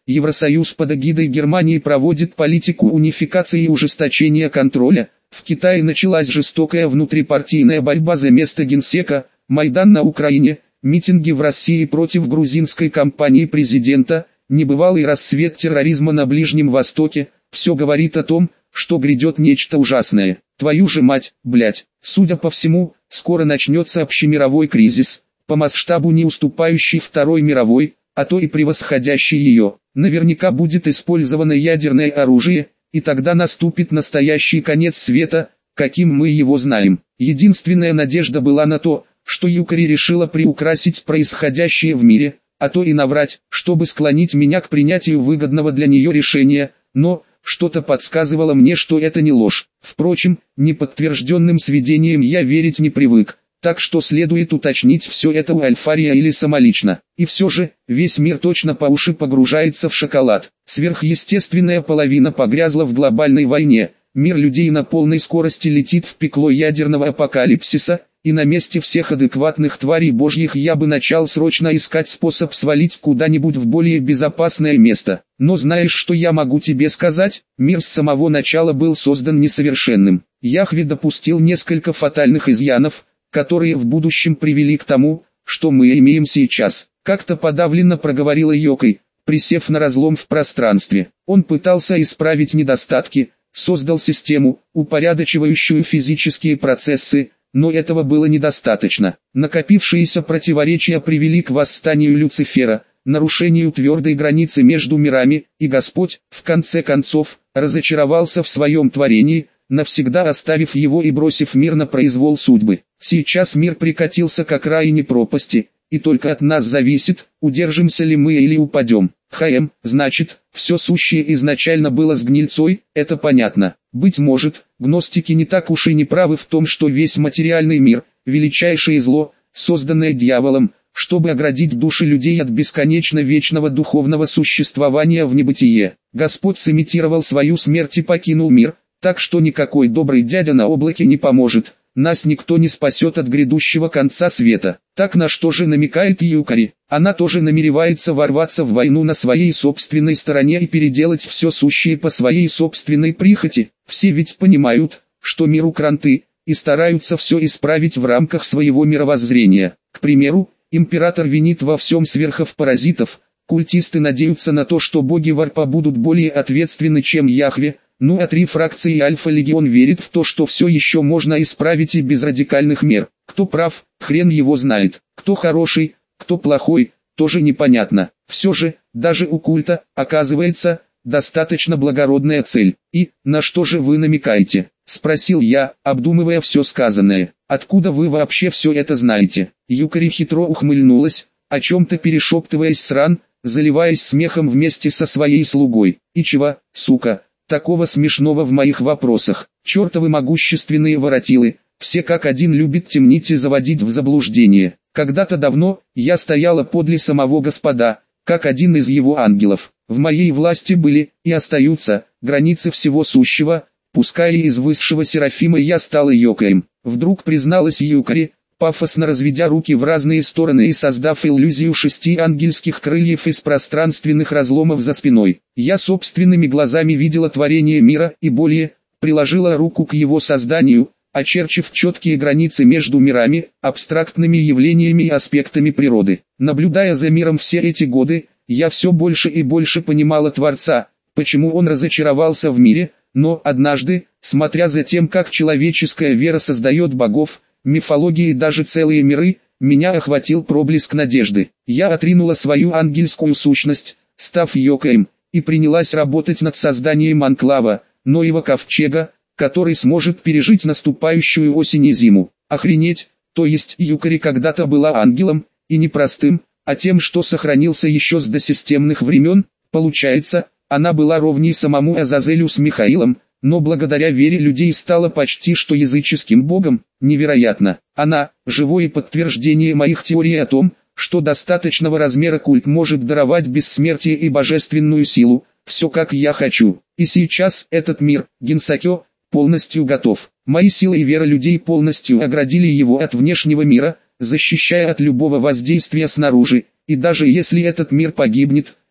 Евросоюз под эгидой Германии проводит политику унификации и ужесточения контроля. В Китае началась жестокая внутрипартийная борьба за место генсека, Майдан на Украине, митинги в России против грузинской кампании президента, небывалый расцвет терроризма на Ближнем Востоке. Все говорит о том, что грядет нечто ужасное. Твою же мать, блять. Судя по всему, скоро начнется общемировой кризис, по масштабу не уступающий Второй мировой, а то и превосходящий ее. Наверняка будет использовано ядерное оружие, и тогда наступит настоящий конец света, каким мы его знаем. Единственная надежда была на то, что Юкари решила приукрасить происходящее в мире, а то и наврать, чтобы склонить меня к принятию выгодного для нее решения, но что-то подсказывало мне, что это не ложь. Впрочем, неподтвержденным сведениям я верить не привык, так что следует уточнить все это у Альфария или самолично. И все же, весь мир точно по уши погружается в шоколад. Сверхъестественная половина погрязла в глобальной войне, мир людей на полной скорости летит в пекло ядерного апокалипсиса, и на месте всех адекватных тварей божьих я бы начал срочно искать способ свалить куда-нибудь в более безопасное место. Но знаешь, что я могу тебе сказать? Мир с самого начала был создан несовершенным. Яхве допустил несколько фатальных изъянов, которые в будущем привели к тому, что мы имеем сейчас. Как-то подавленно проговорила Йокой, присев на разлом в пространстве. Он пытался исправить недостатки, создал систему, упорядочивающую физические процессы, но этого было недостаточно. Накопившиеся противоречия привели к восстанию Люцифера, нарушению твердой границы между мирами, и Господь, в конце концов, разочаровался в своем творении, навсегда оставив его и бросив мир на произвол судьбы. Сейчас мир прикатился к окраине пропасти, и только от нас зависит, удержимся ли мы или упадем. ХМ, значит, все сущее изначально было с гнильцой, это понятно. Быть может, гностики не так уж и не правы в том, что весь материальный мир, величайшее зло, созданное дьяволом, чтобы оградить души людей от бесконечно вечного духовного существования в небытие. Господь сымитировал свою смерть и покинул мир, так что никакой добрый дядя на облаке не поможет. Нас никто не спасет от грядущего конца света. Так на что же намекает Юкари? Она тоже намеревается ворваться в войну на своей собственной стороне и переделать все сущее по своей собственной прихоти. Все ведь понимают, что миру кранты, и стараются все исправить в рамках своего мировоззрения. К примеру, император винит во всем сверхов-паразитов, культисты надеются на то, что боги Варпа будут более ответственны, чем Яхве. Ну а три фракции Альфа-Легион верит в то, что все еще можно исправить и без радикальных мер. Кто прав, хрен его знает. Кто хороший, кто плохой, тоже непонятно. Все же, даже у культа, оказывается, достаточно благородная цель. И, на что же вы намекаете? Спросил я, обдумывая все сказанное. Откуда вы вообще все это знаете? Юкари хитро ухмыльнулась, о чем-то перешептываясь с Ран, заливаясь смехом вместе со своей слугой. И чего, сука? Такого смешного в моих вопросах. Чертовы могущественные воротилы, все как один любят темнить и заводить в заблуждение. Когда-то давно, я стояла подле самого Господа, как один из его ангелов. В моей власти были, и остаются, границы всего сущего, пускай и из высшего Серафима я стала Йокаем. Вдруг призналась Юкари, пафосно разведя руки в разные стороны и создав иллюзию шести ангельских крыльев из пространственных разломов за спиной. Я собственными глазами видела творение мира и более, приложила руку к его созданию, очерчив четкие границы между мирами, абстрактными явлениями и аспектами природы. Наблюдая за миром все эти годы, я все больше и больше понимала Творца, почему он разочаровался в мире, но однажды, смотря за тем, как человеческая вера создает богов, мифологии и даже целые миры, меня охватил проблеск надежды. Я отринула свою ангельскую сущность, став Йокаем, и принялась работать над созданием анклава, Ноева ковчега, который сможет пережить наступающую осень и зиму. Охренеть, то есть Юкари когда-то была ангелом, и не простым, а тем, что сохранился еще с досистемных времен. Получается, она была ровней самому Азазелю с Михаилом, но благодаря вере людей стала почти что языческим богом. Невероятно. Она – живое подтверждение моих теорий о том, что достаточного размера культ может даровать бессмертие и божественную силу, все как я хочу. И сейчас этот мир, Генсакё, полностью готов. Мои силы и вера людей полностью оградили его от внешнего мира, защищая от любого воздействия снаружи, и даже если этот мир погибнет,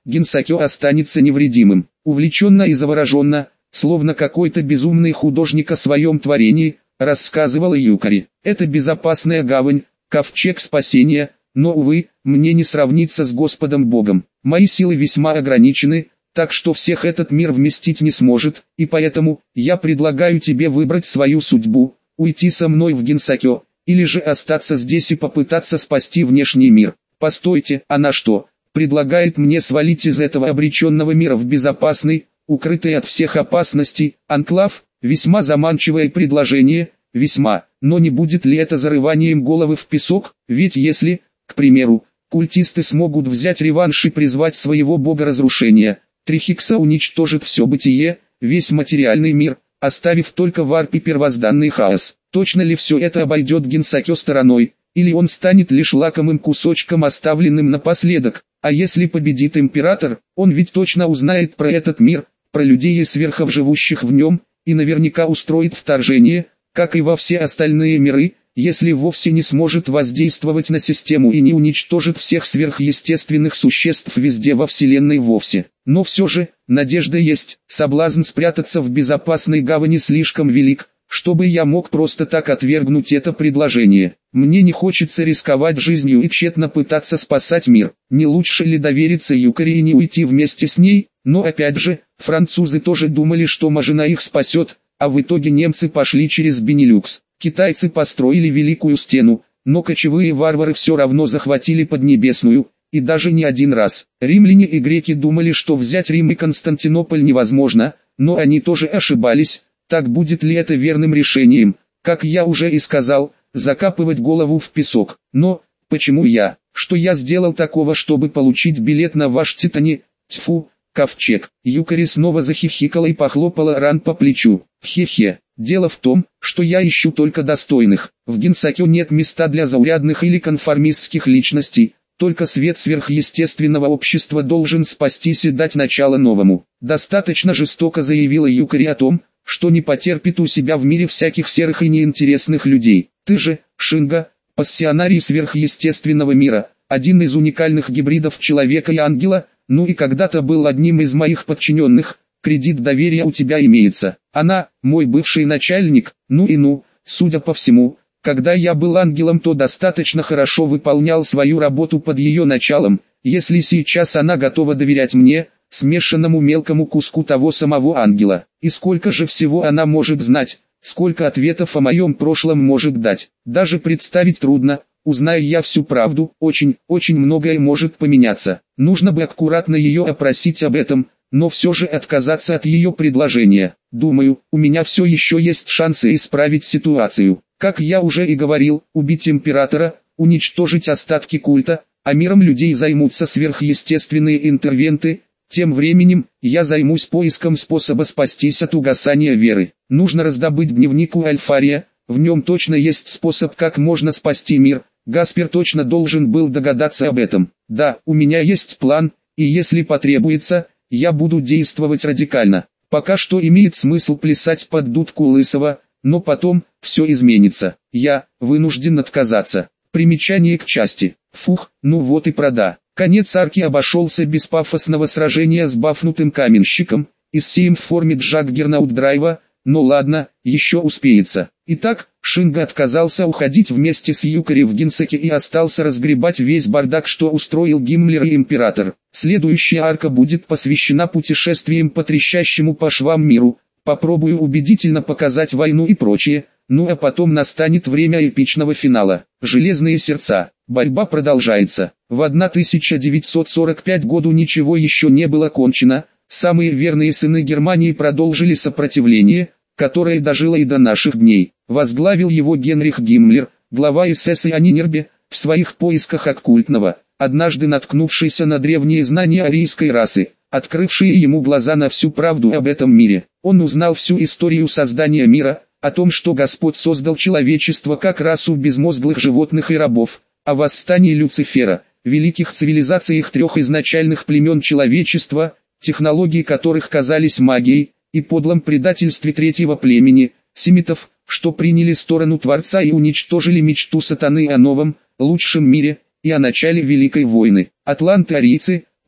Гинсакё останется невредимым. Увлеченно и завороженно, словно какой-то безумный художник о своем творении, рассказывала Юкари. Это безопасная гавань, ковчег спасения, но, увы, мне не сравниться с Господом Богом. Мои силы весьма ограничены, так что всех этот мир вместить не сможет, и поэтому, я предлагаю тебе выбрать свою судьбу, уйти со мной в Гинсакё, или же остаться здесь и попытаться спасти внешний мир. Постойте, она что, предлагает мне свалить из этого обреченного мира в безопасный, укрытый от всех опасностей, анклав? Весьма заманчивое предложение, весьма, но не будет ли это зарыванием головы в песок? Ведь если, к примеру, культисты смогут взять реванш и призвать своего бога разрушения, Трихикса уничтожит все бытие, весь материальный мир, оставив только в арпе первозданный хаос. Точно ли все это обойдет Гинсакё стороной, или он станет лишь лакомым кусочком, оставленным напоследок? А если победит император, он ведь точно узнает про этот мир, про людей и сверхов, живущих в нем, и наверняка устроит вторжение, как и во все остальные миры, если вовсе не сможет воздействовать на систему и не уничтожит всех сверхъестественных существ везде во Вселенной вовсе. Но все же, надежда есть, соблазн спрятаться в безопасной гавани слишком велик, чтобы я мог просто так отвергнуть это предложение. Мне не хочется рисковать жизнью и тщетно пытаться спасать мир. Не лучше ли довериться Юкари и не уйти вместе с ней? Но опять же, французы тоже думали, что Мажина их спасет, а в итоге немцы пошли через Бенилюкс. Китайцы построили Великую Стену, но кочевые варвары все равно захватили Поднебесную, и даже не один раз. Римляне и греки думали, что взять Рим и Константинополь невозможно, но они тоже ошибались. Так будет ли это верным решением? Как я уже и сказал, закапывать голову в песок. Но, почему я? Что я сделал такого, чтобы получить билет на ваш Титани? Тьфу, ковчег. Юкари снова захихикала и похлопала Ран по плечу. Хе-хе. Дело в том, что я ищу только достойных. В Гинсакё нет места для заурядных или конформистских личностей. Только свет сверхъестественного общества должен спастись и дать начало новому. Достаточно жестоко заявила Юкари о том, что не потерпит у себя в мире всяких серых и неинтересных людей. Ты же, Шинга, пассионарий сверхъестественного мира, один из уникальных гибридов человека и ангела, ну и когда-то был одним из моих подчиненных, кредит доверия у тебя имеется. Она, мой бывший начальник, ну и ну, судя по всему, когда я был ангелом, то достаточно хорошо выполнял свою работу под ее началом, если сейчас она готова доверять мне, смешанному мелкому куску того самого ангела. И сколько же всего она может знать, сколько ответов о моем прошлом может дать, даже представить трудно. Узнаю я всю правду, очень, очень многое может поменяться. Нужно бы аккуратно ее опросить об этом, но все же отказаться от ее предложения. Думаю, у меня все еще есть шансы исправить ситуацию. Как я уже и говорил, убить императора, уничтожить остатки культа, а миром людей займутся сверхъестественные интервенты. Тем временем, я займусь поиском способа спастись от угасания веры. Нужно раздобыть дневник у Альфария, в нем точно есть способ, как можно спасти мир. Гаспер точно должен был догадаться об этом. Да, у меня есть план, и если потребуется, я буду действовать радикально. Пока что имеет смысл плясать под дудку Лысого, но потом, все изменится. Я вынужден отказаться. Примечание к части. Фух, ну вот и прода. Конец арки обошелся без пафосного сражения с бафнутым каменщиком, и с сеем в форме Джаггернаут-драйва, но ладно, еще успеется. Итак, Шинга отказался уходить вместе с Юкари в Гинсаке и остался разгребать весь бардак, что устроил Гиммлер и Император. Следующая арка будет посвящена путешествиям по трещащему по швам миру. Попробую убедительно показать войну и прочее, ну а потом настанет время эпичного финала. Железные сердца. Борьба продолжается. В тысяча девятьсот сорок пятом году ничего еще не было кончено. Самые верные сыны Германии продолжили сопротивление, которое дожило и до наших дней. Возглавил его Генрих Гиммлер, глава эс эс и Анинербе, в своих поисках оккультного, однажды наткнувшийся на древние знания арийской расы, открывшие ему глаза на всю правду об этом мире. Он узнал всю историю создания мира, о том, что Господь создал человечество как расу безмозглых животных и рабов, о восстании Люцифера, великих цивилизациях трех изначальных племен человечества, технологии которых казались магией, и подлом предательстве третьего племени, семитов, что приняли сторону Творца и уничтожили мечту сатаны о новом, лучшем мире, и о начале Великой войны. Атланты-арийцы,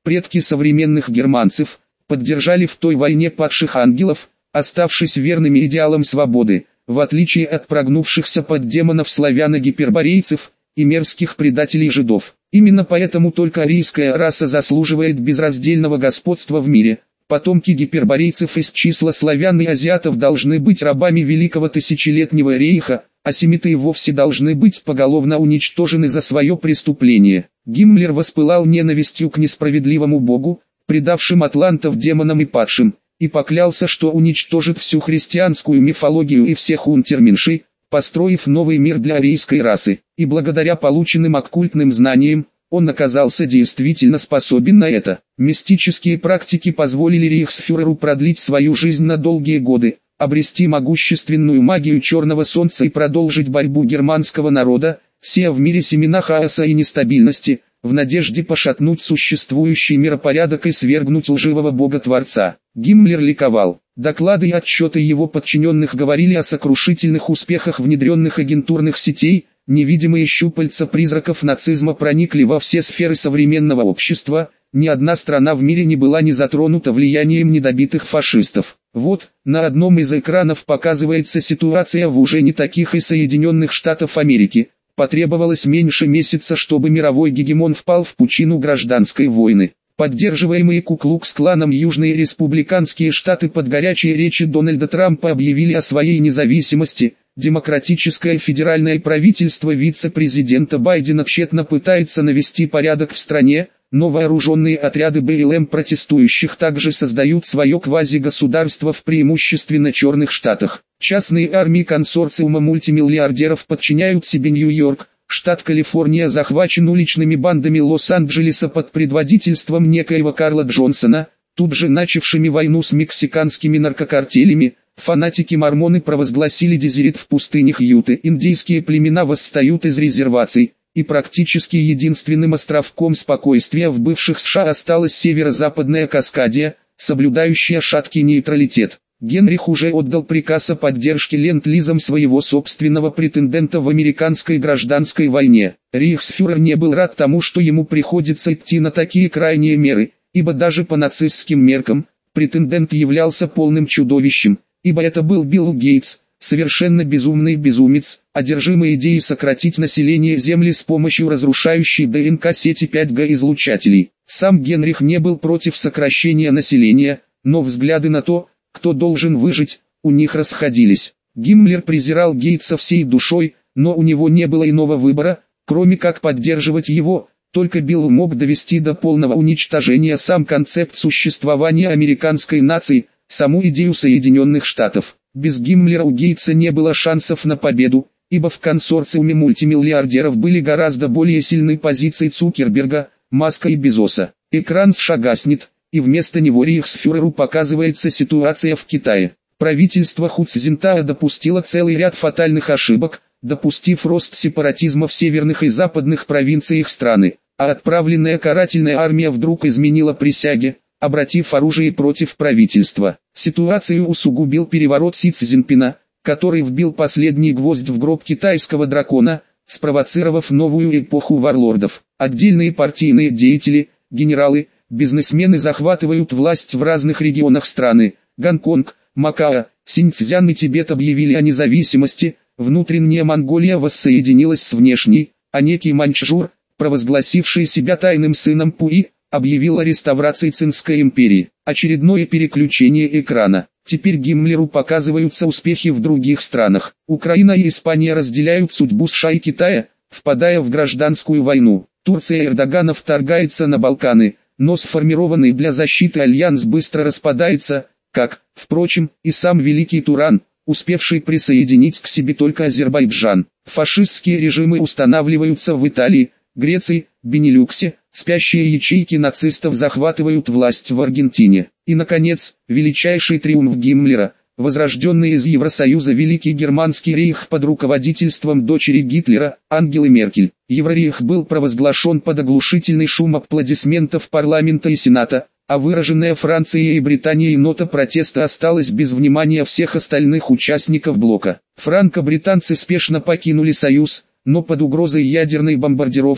предки современных германцев, поддержали в той войне падших ангелов, оставшись верными идеалам свободы, в отличие от прогнувшихся под демонов славяно-гиперборейцев и мерзких предателей жидов. Именно поэтому только арийская раса заслуживает безраздельного господства в мире. Потомки гиперборейцев из числа славян и азиатов должны быть рабами великого тысячелетнего рейха, а семиты и вовсе должны быть поголовно уничтожены за свое преступление. Гиммлер воспылал ненавистью к несправедливому богу, предавшим атлантов демонам и падшим, и поклялся, что уничтожит всю христианскую мифологию и всех унтерменшей, построив новый мир для арийской расы, и благодаря полученным оккультным знаниям, он оказался действительно способен на это. Мистические практики позволили рейхсфюреру продлить свою жизнь на долгие годы, обрести могущественную магию Черного Солнца и продолжить борьбу германского народа, сея в мире семена хаоса и нестабильности, в надежде пошатнуть существующий миропорядок и свергнуть лживого бога-творца. Гиммлер ликовал. Доклады и отчеты его подчиненных говорили о сокрушительных успехах внедренных агентурных сетей. Невидимые щупальца призраков нацизма проникли во все сферы современного общества, ни одна страна в мире не была не затронута влиянием недобитых фашистов. Вот, на одном из экранов показывается ситуация в уже не таких и Соединенных Штатов Америки. Потребовалось меньше месяца, чтобы мировой гегемон впал в пучину гражданской войны. Поддерживаемые Ку-Клукс-кланом Южные республиканские штаты под горячие речи Дональда Трампа объявили о своей независимости. Демократическое федеральное правительство вице-президента Байдена тщетно пытается навести порядок в стране, но вооруженные отряды бэ эл эм протестующих также создают свое квази-государство в преимущественно черных штатах. Частные армии консорциума мультимиллиардеров подчиняют себе Нью-Йорк, штат Калифорния захвачен уличными бандами Лос-Анджелеса под предводительством некоего Карла Джонсона, тут же начавшими войну с мексиканскими наркокартелями. Фанатики-мормоны провозгласили дезерит в пустынях Юты. Индейские племена восстают из резерваций, и практически единственным островком спокойствия в бывших США осталась северо-западная Каскадия, соблюдающая шаткий нейтралитет. Генрих уже отдал приказ о поддержке ленд-лизом своего собственного претендента в американской гражданской войне. Рейхсфюрер не был рад тому, что ему приходится идти на такие крайние меры, ибо даже по нацистским меркам, претендент являлся полным чудовищем. Ибо это был Билл Гейтс, совершенно безумный безумец, одержимый идеей сократить население Земли с помощью разрушающей дэ эн ка сети пять джи излучателей. Сам Генрих не был против сокращения населения, но взгляды на то, кто должен выжить, у них расходились. Гиммлер презирал Гейтса всей душой, но у него не было иного выбора, кроме как поддерживать его. Только Билл мог довести до полного уничтожения сам концепт существования американской нации, саму идею Соединенных Штатов. Без Гиммлера у Гейтса не было шансов на победу, ибо в консорциуме мультимиллиардеров были гораздо более сильны позиции Цукерберга, Маска и Безоса. Экран США гаснет, и вместо него рейхсфюреру показывается ситуация в Китае. Правительство Ху Цзиньтао допустило целый ряд фатальных ошибок, допустив рост сепаратизма в северных и западных провинциях страны, а отправленная карательная армия вдруг изменила присяги, обратив оружие против правительства. Ситуацию усугубил переворот Си Цзиньпина, который вбил последний гвоздь в гроб китайского дракона, спровоцировав новую эпоху варлордов. Отдельные партийные деятели, генералы, бизнесмены захватывают власть в разных регионах страны. Гонконг, Макао, Синьцзян и Тибет объявили о независимости, внутренняя Монголия воссоединилась с внешней, а некий Маньчжур, провозгласивший себя тайным сыном Пуи, объявил о реставрации Цинской империи. Очередное переключение экрана. Теперь Гиммлеру показываются успехи в других странах. Украина и Испания разделяют судьбу США и Китая, впадая в гражданскую войну. Турция Эрдогана вторгается на Балканы, но сформированный для защиты альянс быстро распадается, как, впрочем, и сам Великий Туран, успевший присоединить к себе только Азербайджан. Фашистские режимы устанавливаются в Италии, Греции, Бенилюксе, спящие ячейки нацистов захватывают власть в Аргентине. И, наконец, величайший триумф Гиммлера, возрожденный из Евросоюза Великий Германский рейх под руководительством дочери Гитлера, Ангелы Меркель. Еврорейх был провозглашен под оглушительный шум аплодисментов парламента и сената, а выраженная Францией и Британией нота протеста осталась без внимания всех остальных участников блока. Франко-британцы спешно покинули Союз, но под угрозой ядерной бомбардировки,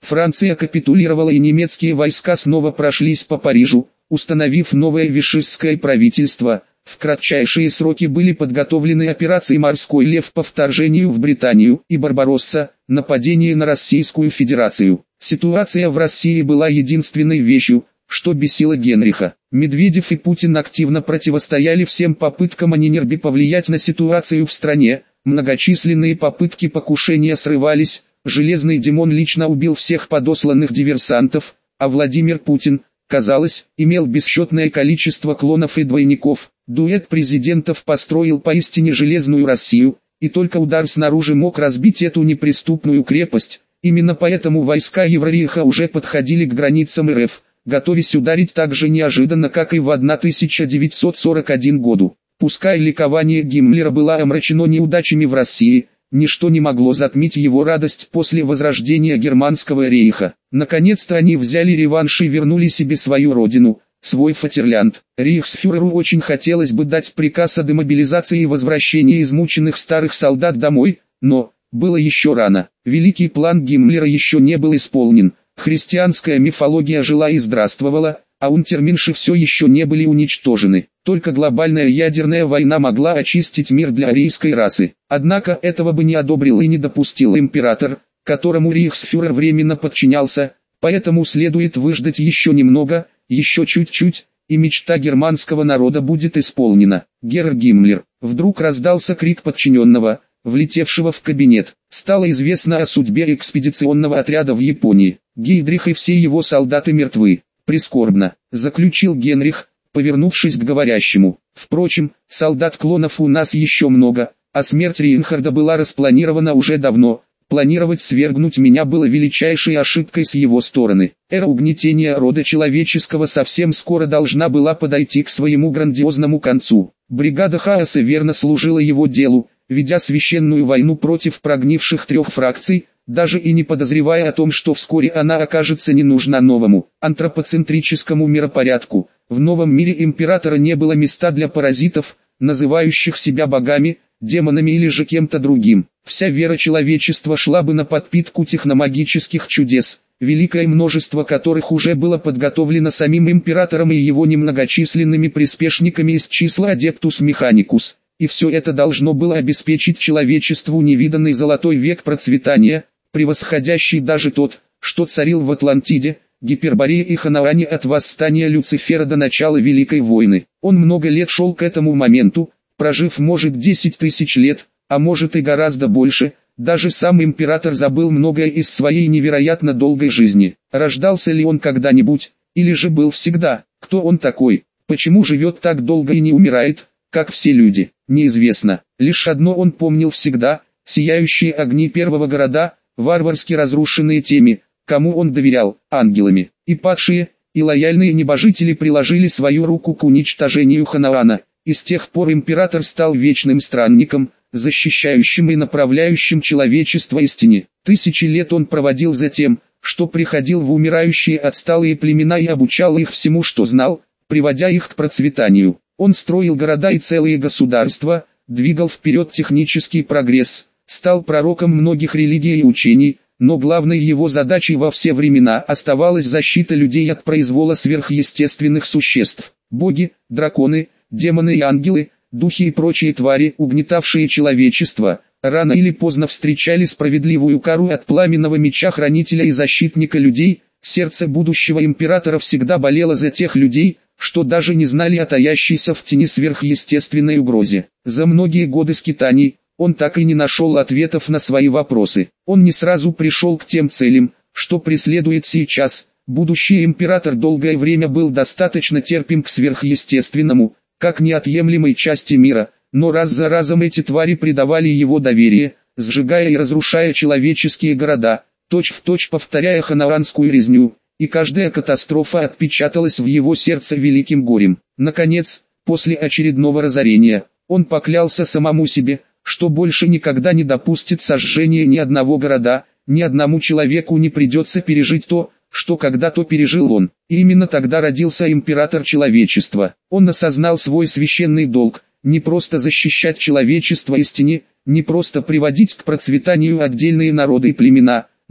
Франция капитулировала и немецкие войска снова прошлись по Парижу, установив новое вишистское правительство. В кратчайшие сроки были подготовлены операции «Морской лев» по вторжению в Британию и «Барбаросса» – нападение на Российскую Федерацию. Ситуация в России была единственной вещью, что бесило Генриха. Медведев и Путин активно противостояли всем попыткам Анинерби повлиять на ситуацию в стране. Многочисленные попытки покушения срывались, Железный Димон лично убил всех подосланных диверсантов, а Владимир Путин, казалось, имел бесчетное количество клонов и двойников. Дуэт президентов построил поистине железную Россию, и только удар снаружи мог разбить эту неприступную крепость. Именно поэтому войска Еврорейха уже подходили к границам РФ, готовясь ударить так же неожиданно, как и в тысяча девятьсот сорок первом году. Пускай ликование Гиммлера было омрачено неудачами в России, ничто не могло затмить его радость после возрождения Германского рейха. Наконец-то они взяли реванш и вернули себе свою родину, свой фатерлянд. Рейхсфюреру очень хотелось бы дать приказ о демобилизации и возвращении измученных старых солдат домой, но было еще рано. Великий план Гиммлера еще не был исполнен. Христианская мифология жила и здравствовала, а унтерменши все еще не были уничтожены. Только глобальная ядерная война могла очистить мир для арийской расы. Однако этого бы не одобрил и не допустил император, которому рейхсфюрер временно подчинялся, поэтому следует выждать еще немного, еще чуть-чуть, и мечта германского народа будет исполнена. Герр Гиммлер. Вдруг раздался крик подчиненного, влетевшего в кабинет. Стало известно о судьбе экспедиционного отряда в Японии. Гейдрих и все его солдаты мертвы. Прискорбно, заключил Генрих, повернувшись к говорящему. Впрочем, солдат-клонов у нас еще много, а смерть Рейнхарда была распланирована уже давно. Планировать свергнуть меня было величайшей ошибкой с его стороны. Эра угнетения рода человеческого совсем скоро должна была подойти к своему грандиозному концу. Бригада Хаоса верно служила его делу, ведя священную войну против прогнивших трех фракций, даже и не подозревая о том, что вскоре она окажется не нужна новому, антропоцентрическому миропорядку. В новом мире императора не было места для паразитов, называющих себя богами, демонами или же кем-то другим. Вся вера человечества шла бы на подпитку техномагических чудес, великое множество которых уже было подготовлено самим императором и его немногочисленными приспешниками из числа Адептус Механикус. И все это должно было обеспечить человечеству невиданный золотой век процветания, превосходящий даже тот, что царил в Атлантиде, Гиперборее и Ханаане от восстания Люцифера до начала Великой войны. Он много лет шел к этому моменту, прожив может десять тысяч лет, а может и гораздо больше. Даже сам император забыл многое из своей невероятно долгой жизни. Рождался ли он когда-нибудь, или же был всегда? Кто он такой? Почему живет так долго и не умирает, как все люди? Неизвестно. Лишь одно он помнил всегда: сияющие огни первого города, варварски разрушенные теми, кому он доверял, ангелами. И падшие, и лояльные небожители приложили свою руку к уничтожению Ханаана, и с тех пор император стал вечным странником, защищающим и направляющим человечество истине. Тысячи лет он проводил за тем, что приходил в умирающие отсталые племена и обучал их всему, что знал, приводя их к процветанию. Он строил города и целые государства, двигал вперед технический прогресс, стал пророком многих религий и учений, но главной его задачей во все времена оставалась защита людей от произвола сверхъестественных существ. Боги, драконы, демоны и ангелы, духи и прочие твари, угнетавшие человечество, рано или поздно встречали справедливую кару от пламенного меча хранителя и защитника людей. Сердце будущего императора всегда болело за тех людей, что даже не знали о таящейся в тени сверхъестественной угрозе. За многие годы скитаний он так и не нашел ответов на свои вопросы. Он не сразу пришел к тем целям, что преследует сейчас. Будущий император долгое время был достаточно терпим к сверхъестественному, как неотъемлемой части мира, но раз за разом эти твари предавали его доверие, сжигая и разрушая человеческие города, точь-в-точь повторяя ханаанскую резню, и каждая катастрофа отпечаталась в его сердце великим горем. Наконец, после очередного разорения, он поклялся самому себе, что больше никогда не допустит сожжения ни одного города, ни одному человеку не придется пережить то, что когда-то пережил он. И именно тогда родился император человечества. Он осознал свой священный долг, не просто защищать человечество истине, не просто приводить к процветанию отдельные народы и племена,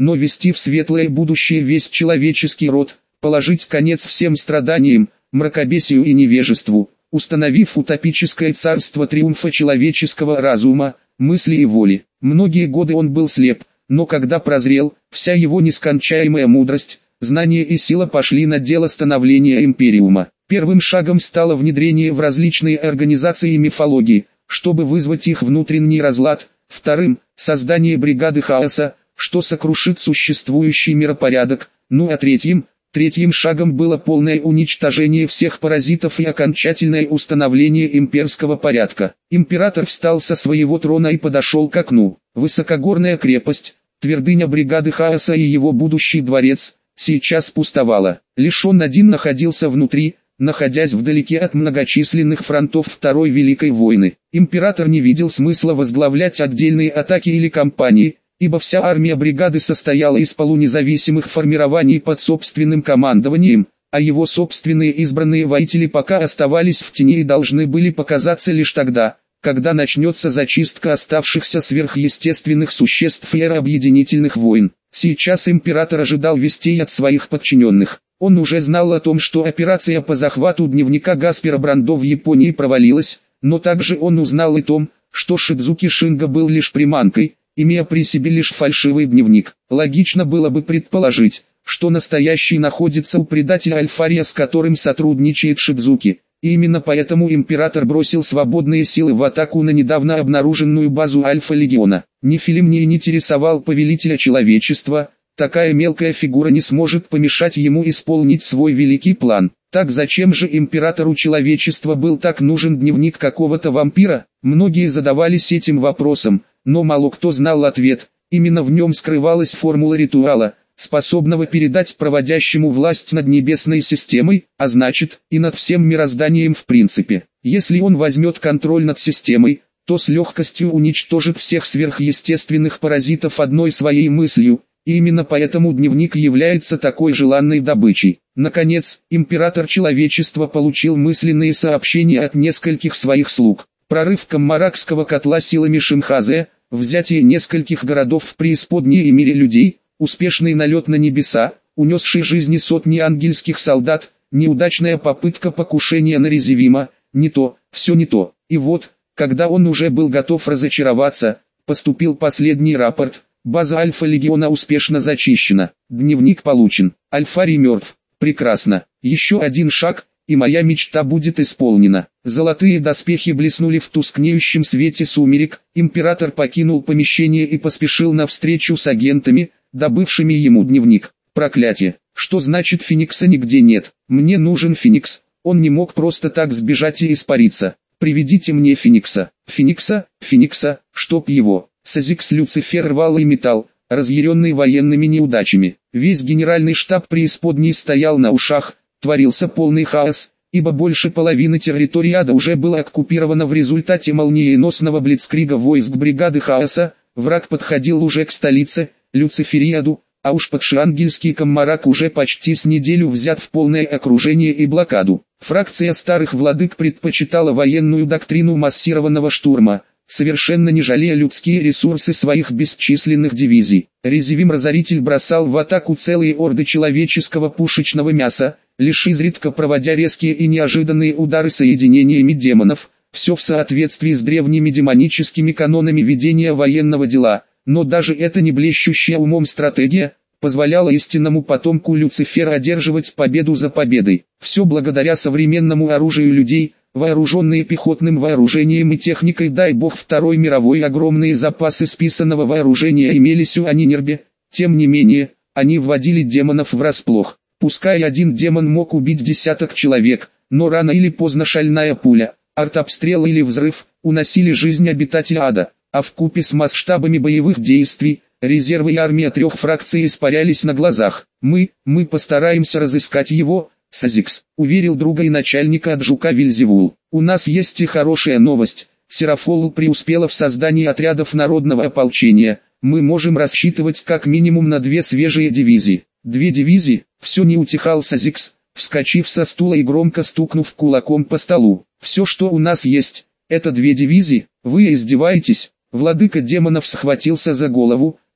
но вести в светлое будущее весь человеческий род, положить конец всем страданиям, мракобесию и невежеству, установив утопическое царство триумфа человеческого разума, мысли и воли. Многие годы он был слеп, но когда прозрел, вся его нескончаемая мудрость, знание и сила пошли на дело становления империума. Первым шагом стало внедрение в различные организации и мифологии, чтобы вызвать их внутренний разлад. Вторым – создание бригады хаоса, что сокрушит существующий миропорядок. Ну а третьим – Третьим шагом было полное уничтожение всех паразитов и окончательное установление имперского порядка. Император встал со своего трона и подошел к окну. Высокогорная крепость, твердыня бригады хаоса и его будущий дворец, сейчас пустовала. Лишь он один находился внутри, находясь вдалеке от многочисленных фронтов Второй Великой войны. Император не видел смысла возглавлять отдельные атаки или кампании, ибо вся армия бригады состояла из полунезависимых формирований под собственным командованием, а его собственные избранные воители пока оставались в тени и должны были показаться лишь тогда, когда начнется зачистка оставшихся сверхъестественных существ и эра объединительных войн. Сейчас император ожидал вестей от своих подчиненных. Он уже знал о том, что операция по захвату дневника Гаспера Брандо в Японии провалилась, но также он узнал и о том, что Шидзуки Шинга был лишь приманкой, имея при себе лишь фальшивый дневник. Логично было бы предположить, что настоящий находится у предателя Альфария, с которым сотрудничает Шидзуки. И именно поэтому император бросил свободные силы в атаку на недавно обнаруженную базу Альфа-легиона. Нефилим не интересовал повелителя человечества, такая мелкая фигура не сможет помешать ему исполнить свой великий план. Так зачем же императору человечества был так нужен дневник какого-то вампира? Многие задавались этим вопросом, но мало кто знал ответ. Именно в нем скрывалась формула ритуала, способного передать проводящему власть над небесной системой, а значит, и над всем мирозданием в принципе. Если он возьмет контроль над системой, то с легкостью уничтожит всех сверхъестественных паразитов одной своей мыслью, и именно поэтому дневник является такой желанной добычей. Наконец, император человечества получил мысленные сообщения от нескольких своих слуг. Прорыв Каммаракского котла силами Шинхазе, взятие нескольких городов в преисподней и мире людей, успешный налет на небеса, унесший жизни сотни ангельских солдат, неудачная попытка покушения на Резивима, не то, все не то. И вот, когда он уже был готов разочароваться, поступил последний рапорт: база Альфа-легиона успешно зачищена, дневник получен, Альфарий мертв. Прекрасно, еще один шаг, и моя мечта будет исполнена. Золотые доспехи блеснули в тускнеющем свете сумерек, император покинул помещение и поспешил навстречу с агентами, добывшими ему дневник. Проклятие, что значит Феникса нигде нет? Мне нужен Феникс, он не мог просто так сбежать и испариться. Приведите мне Феникса. Феникса, Феникса, чтоб его. Сазикс Люцифер рвал и металл, разъяренный военными неудачами. Весь генеральный штаб преисподней стоял на ушах, творился полный хаос, ибо больше половины территории ада уже было оккупировано в результате молниеносного блицкрига войск бригады хаоса. Враг подходил уже к столице, Люцифериаду, а уж подшиангельский Каммарак уже почти с неделю взят в полное окружение и блокаду. Фракция старых владык предпочитала военную доктрину массированного штурма, совершенно не жалея людские ресурсы своих бесчисленных дивизий. Резивим-разоритель бросал в атаку целые орды человеческого пушечного мяса, лишь изредка проводя резкие и неожиданные удары соединениями демонов, все в соответствии с древними демоническими канонами ведения военного дела. Но даже эта не блещущая умом стратегия позволяла истинному потомку Люцифера одерживать победу за победой. Все благодаря современному оружию людей, вооруженные пехотным вооружением и техникой, дай бог Второй мировой. Огромные запасы списанного вооружения имелись у Анинербе. Тем не менее, они вводили демонов врасплох. Пускай один демон мог убить десяток человек, но рано или поздно шальная пуля, артобстрел или взрыв уносили жизнь обитателя ада. А вкупе с масштабами боевых действий, резервы и армия трех фракций испарялись на глазах. «Мы, мы постараемся разыскать его», — Сазикс уверил друга и начальника Аджука Вильзевул. «У нас есть и хорошая новость. Серафол преуспела в создании отрядов народного ополчения. Мы можем рассчитывать как минимум на две свежие дивизии». «Две дивизии?» — все не утихал Сазикс, вскочив со стула и громко стукнув кулаком по столу. «Все, что у нас есть, это две дивизии? Вы издеваетесь?» Владыка демонов схватился за голову,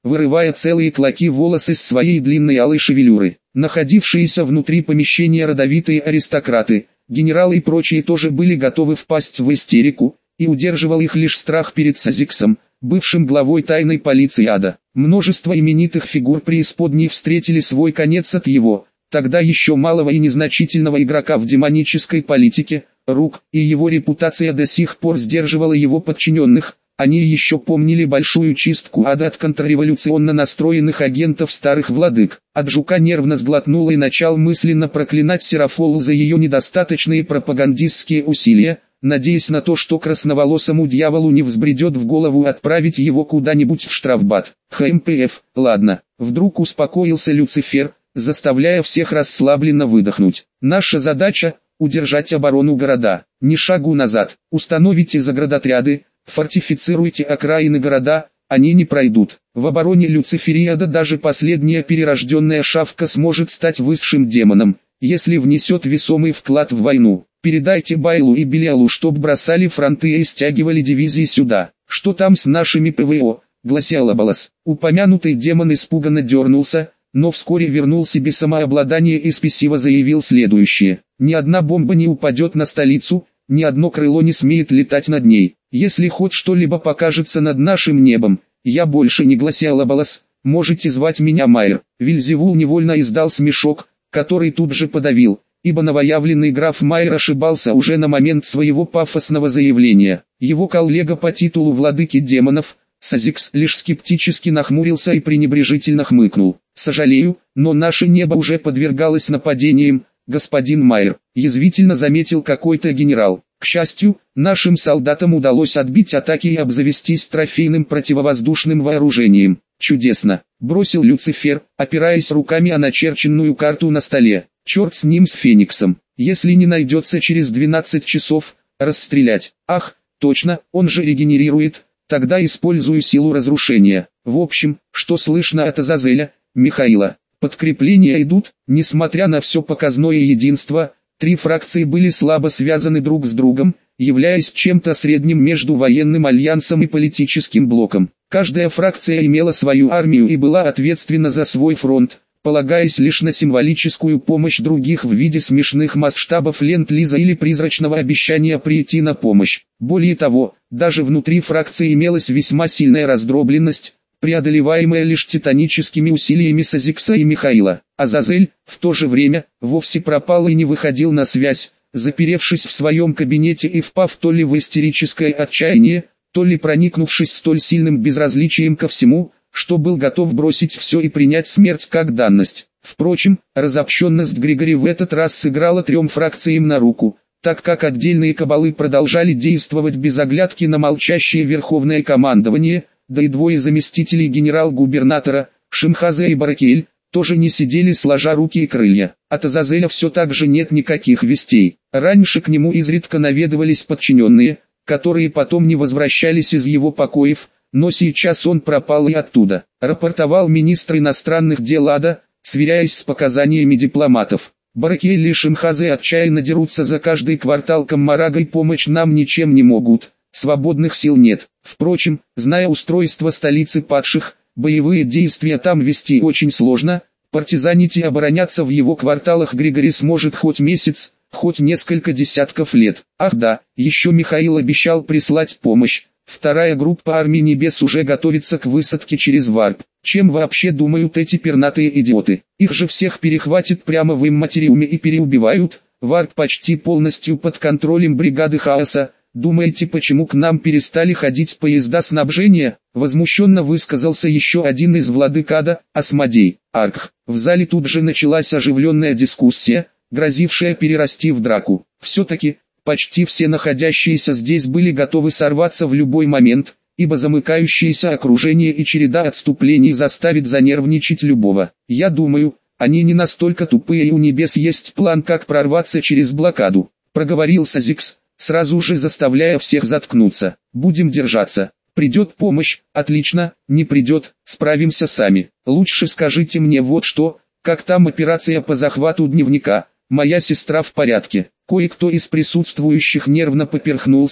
вырывая целые клоки волос из своей длинной алой шевелюры. Находившиеся внутри помещения родовитые аристократы, генералы и прочие тоже были готовы впасть в истерику, и удерживал их лишь страх перед Сазиксом, бывшим главой тайной полиции ада. Множество именитых фигур преисподней встретили свой конец от его, тогда еще малого и незначительного игрока в демонической политике, рук, и его репутация до сих пор сдерживала его подчиненных. Они еще помнили большую чистку ада от контрреволюционно настроенных агентов старых владык. Аджука нервно сглотнула и начал мысленно проклинать Серафолу за ее недостаточные пропагандистские усилия, надеясь на то, что красноволосому дьяволу не взбредет в голову отправить его куда-нибудь в штрафбат. ХМПФ, ладно, вдруг успокоился Люцифер, заставляя всех расслабленно выдохнуть. Наша задача – удержать оборону города, ни шагу назад, установите заградотряды, фортифицируйте окраины города, они не пройдут. В обороне Люцифериада даже последняя перерожденная шавка сможет стать высшим демоном, если внесет весомый вклад в войну. Передайте Байлу и Белиалу, чтоб бросали фронты и стягивали дивизии сюда. Что там с нашими ПВО, гласил Абалас. Упомянутый демон испуганно дернулся, но вскоре вернул себе самообладание и спесиво заявил следующее. Ни одна бомба не упадет на столицу, ни одно крыло не смеет летать над ней. Если хоть что-либо покажется над нашим небом, я больше не гласил Абалас, можете звать меня Майер. Вильзевул невольно издал смешок, который тут же подавил, ибо новоявленный граф Майер ошибался уже на момент своего пафосного заявления. Его коллега по титулу владыки демонов, Сазикс, лишь скептически нахмурился и пренебрежительно хмыкнул. «Сожалею, но наше небо уже подвергалось нападениям, господин Майер», язвительно заметил какой-то генерал. «К счастью, нашим солдатам удалось отбить атаки и обзавестись трофейным противовоздушным вооружением». «Чудесно», бросил Люцифер, опираясь руками о начерченную карту на столе. «Черт с ним, с Фениксом, если не найдется через двенадцать часов, расстрелять. Ах, точно, он же регенерирует, тогда использую силу разрушения. В общем, что слышно от Азазеля, Михаила? Подкрепления идут». Несмотря на все показное единство, три фракции были слабо связаны друг с другом, являясь чем-то средним между военным альянсом и политическим блоком. Каждая фракция имела свою армию и была ответственна за свой фронт, полагаясь лишь на символическую помощь других в виде смешных масштабов ленд-лиза или призрачного обещания прийти на помощь. Более того, даже внутри фракции имелась весьма сильная раздробленность, преодолеваемая лишь титаническими усилиями Сазикса и Михаила. Азазель, в то же время, вовсе пропал и не выходил на связь, заперевшись в своем кабинете и впав то ли в истерическое отчаяние, то ли проникнувшись столь сильным безразличием ко всему, что был готов бросить все и принять смерть как данность. Впрочем, разобщенность Григори в этот раз сыграла трем фракциям на руку, так как отдельные кабалы продолжали действовать без оглядки на молчащее верховное командование, да и двое заместителей генерал-губернатора, Шимхазе и Баракель, тоже не сидели сложа руки и крылья. От Азазеля все так же нет никаких вестей. Раньше к нему изредка наведывались подчиненные, которые потом не возвращались из его покоев, но сейчас он пропал и оттуда. Рапортовал министр иностранных дел ада, сверяясь с показаниями дипломатов. Баракель и Шимхазе отчаянно дерутся за каждый квартал Каммарага и помочь нам ничем не могут, свободных сил нет. Впрочем, зная устройство столицы падших, боевые действия там вести очень сложно, партизанить и обороняться в его кварталах Григори сможет хоть месяц, хоть несколько десятков лет. Ах да, еще Михаил обещал прислать помощь. Вторая группа армии небес уже готовится к высадке через Варп. Чем вообще думают эти пернатые идиоты? Их же всех перехватят прямо в имматериуме и переубивают. Варп почти полностью под контролем бригады хаоса. Думаете, почему к нам перестали ходить поезда снабжения? Возмущенно высказался еще один из владык ада, Асмодей. Аркх. В зале тут же началась оживленная дискуссия, грозившая перерасти в драку. Все-таки, почти все находящиеся здесь были готовы сорваться в любой момент, ибо замыкающееся окружение и череда отступлений заставит занервничать любого. Я думаю, они не настолько тупые и у небес есть план, как прорваться через блокаду, проговорил Сазикс, сразу же заставляя всех заткнуться. Будем держаться. Придет помощь, отлично, не придет, справимся сами. Лучше скажите мне вот что, как там операция по захвату дневника? Моя сестра в порядке. Кое-кто из присутствующих нервно поперхнулся,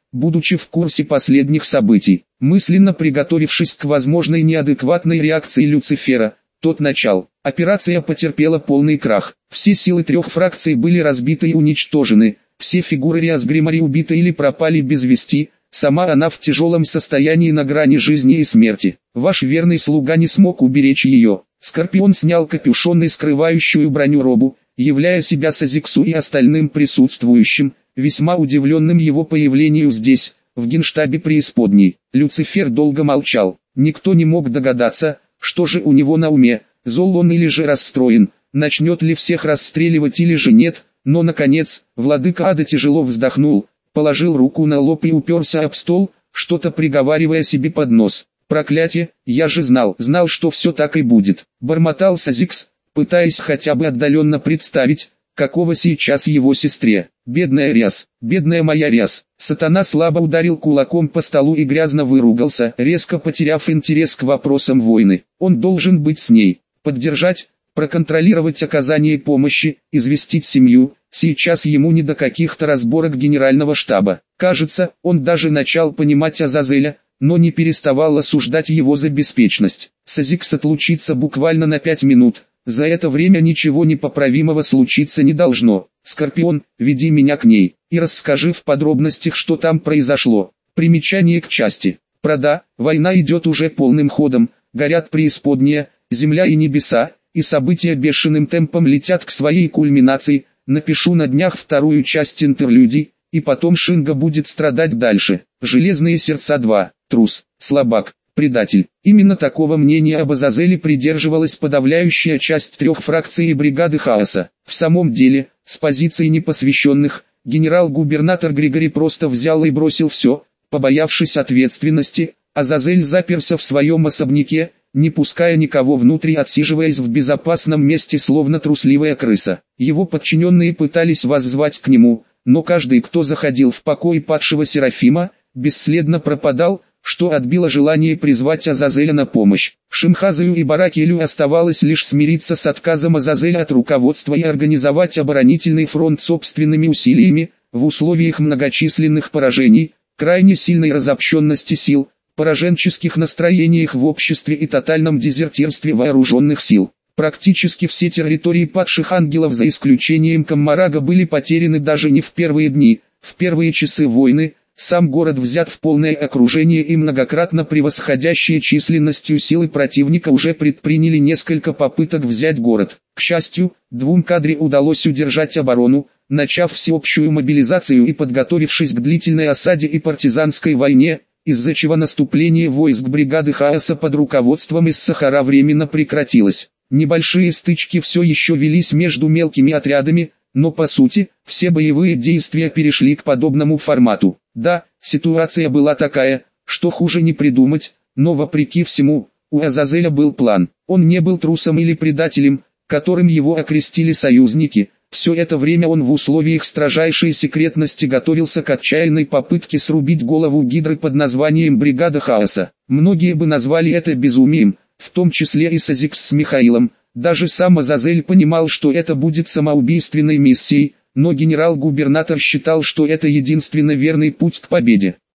будучи в курсе последних событий. Мысленно приготовившись к возможной неадекватной реакции Люцифера, тот начал. Операция потерпела полный крах. Все силы трех фракций были разбиты и уничтожены, все фигуры Риас-Гримари убиты или пропали без вести, сама она в тяжелом состоянии на грани жизни и смерти. Ваш верный слуга не смог уберечь ее. Скорпион снял капюшон и скрывающую броню робу, являя себя Сазиксу и остальным присутствующим, весьма удивленным его появлению здесь, в генштабе преисподней. Люцифер долго молчал. Никто не мог догадаться, что же у него на уме, зол он или же расстроен, начнет ли всех расстреливать или же нет, но наконец, владыка ада тяжело вздохнул, положил руку на лоб и уперся об стол, что-то приговаривая себе под нос. «Проклятие, я же знал, знал, что все так и будет», — бормотал Сазикс, пытаясь хотя бы отдаленно представить, какого сейчас его сестре. «Бедная Риас, бедная моя Риас». Сатана слабо ударил кулаком по столу и грязно выругался, резко потеряв интерес к вопросам войны. Он должен быть с ней, поддержать, проконтролировать оказание помощи, известить семью. Сейчас ему не до каких-то разборок генерального штаба. Кажется, он даже начал понимать Азазеля, но не переставал осуждать его за беспечность. Сазикс отлучится буквально на пять минут. За это время ничего непоправимого случиться не должно. Скорпион, веди меня к ней, и расскажи в подробностях, что там произошло. Примечание к части. Прода, война идет уже полным ходом, горят преисподняя, земля и небеса, и события бешеным темпом летят к своей кульминации. Напишу на днях вторую часть интерлюдий, и потом Шинга будет страдать дальше. Железные сердца два. Трус, слабак, предатель. Именно такого мнения об Азазеле придерживалась подавляющая часть трех фракций и бригады хаоса. В самом деле, с позиции непосвященных, генерал-губернатор Григорий просто взял и бросил все, побоявшись ответственности. Азазель заперся в своем особняке, не пуская никого внутрь, отсиживаясь в безопасном месте словно трусливая крыса. Его подчиненные пытались воззвать к нему, но каждый, кто заходил в покой падшего Серафима, бесследно пропадал, что отбило желание призвать Азазеля на помощь. Шимхазаю и Баракелю оставалось лишь смириться с отказом Азазеля от руководства и организовать оборонительный фронт собственными усилиями, в условиях многочисленных поражений, крайне сильной разобщенности сил, пораженческих настроениях в обществе и тотальном дезертирстве вооруженных сил. Практически все территории падших ангелов за исключением Каммарага были потеряны даже не в первые дни, в первые часы войны. Сам город взят в полное окружение, и многократно превосходящие численностью силы противника уже предприняли несколько попыток взять город. К счастью, двум кадре удалось удержать оборону, начав всеобщую мобилизацию и подготовившись к длительной осаде и партизанской войне, из-за чего наступление войск бригады хаоса под руководством из Сахара временно прекратилось. Небольшие стычки все еще велись между мелкими отрядами, но по сути, все боевые действия перешли к подобному формату. Да, ситуация была такая, что хуже не придумать, но вопреки всему, у Азазеля был план. Он не был трусом или предателем, которым его окрестили союзники. Все это время он в условиях строжайшей секретности готовился к отчаянной попытке срубить голову Гидры под названием «Бригада хаоса». Многие бы назвали это безумием, в том числе и Сазикс с Михаилом. Даже сам Азазель понимал, что это будет самоубийственной миссией, но генерал-губернатор считал, что это единственно верный путь к победе.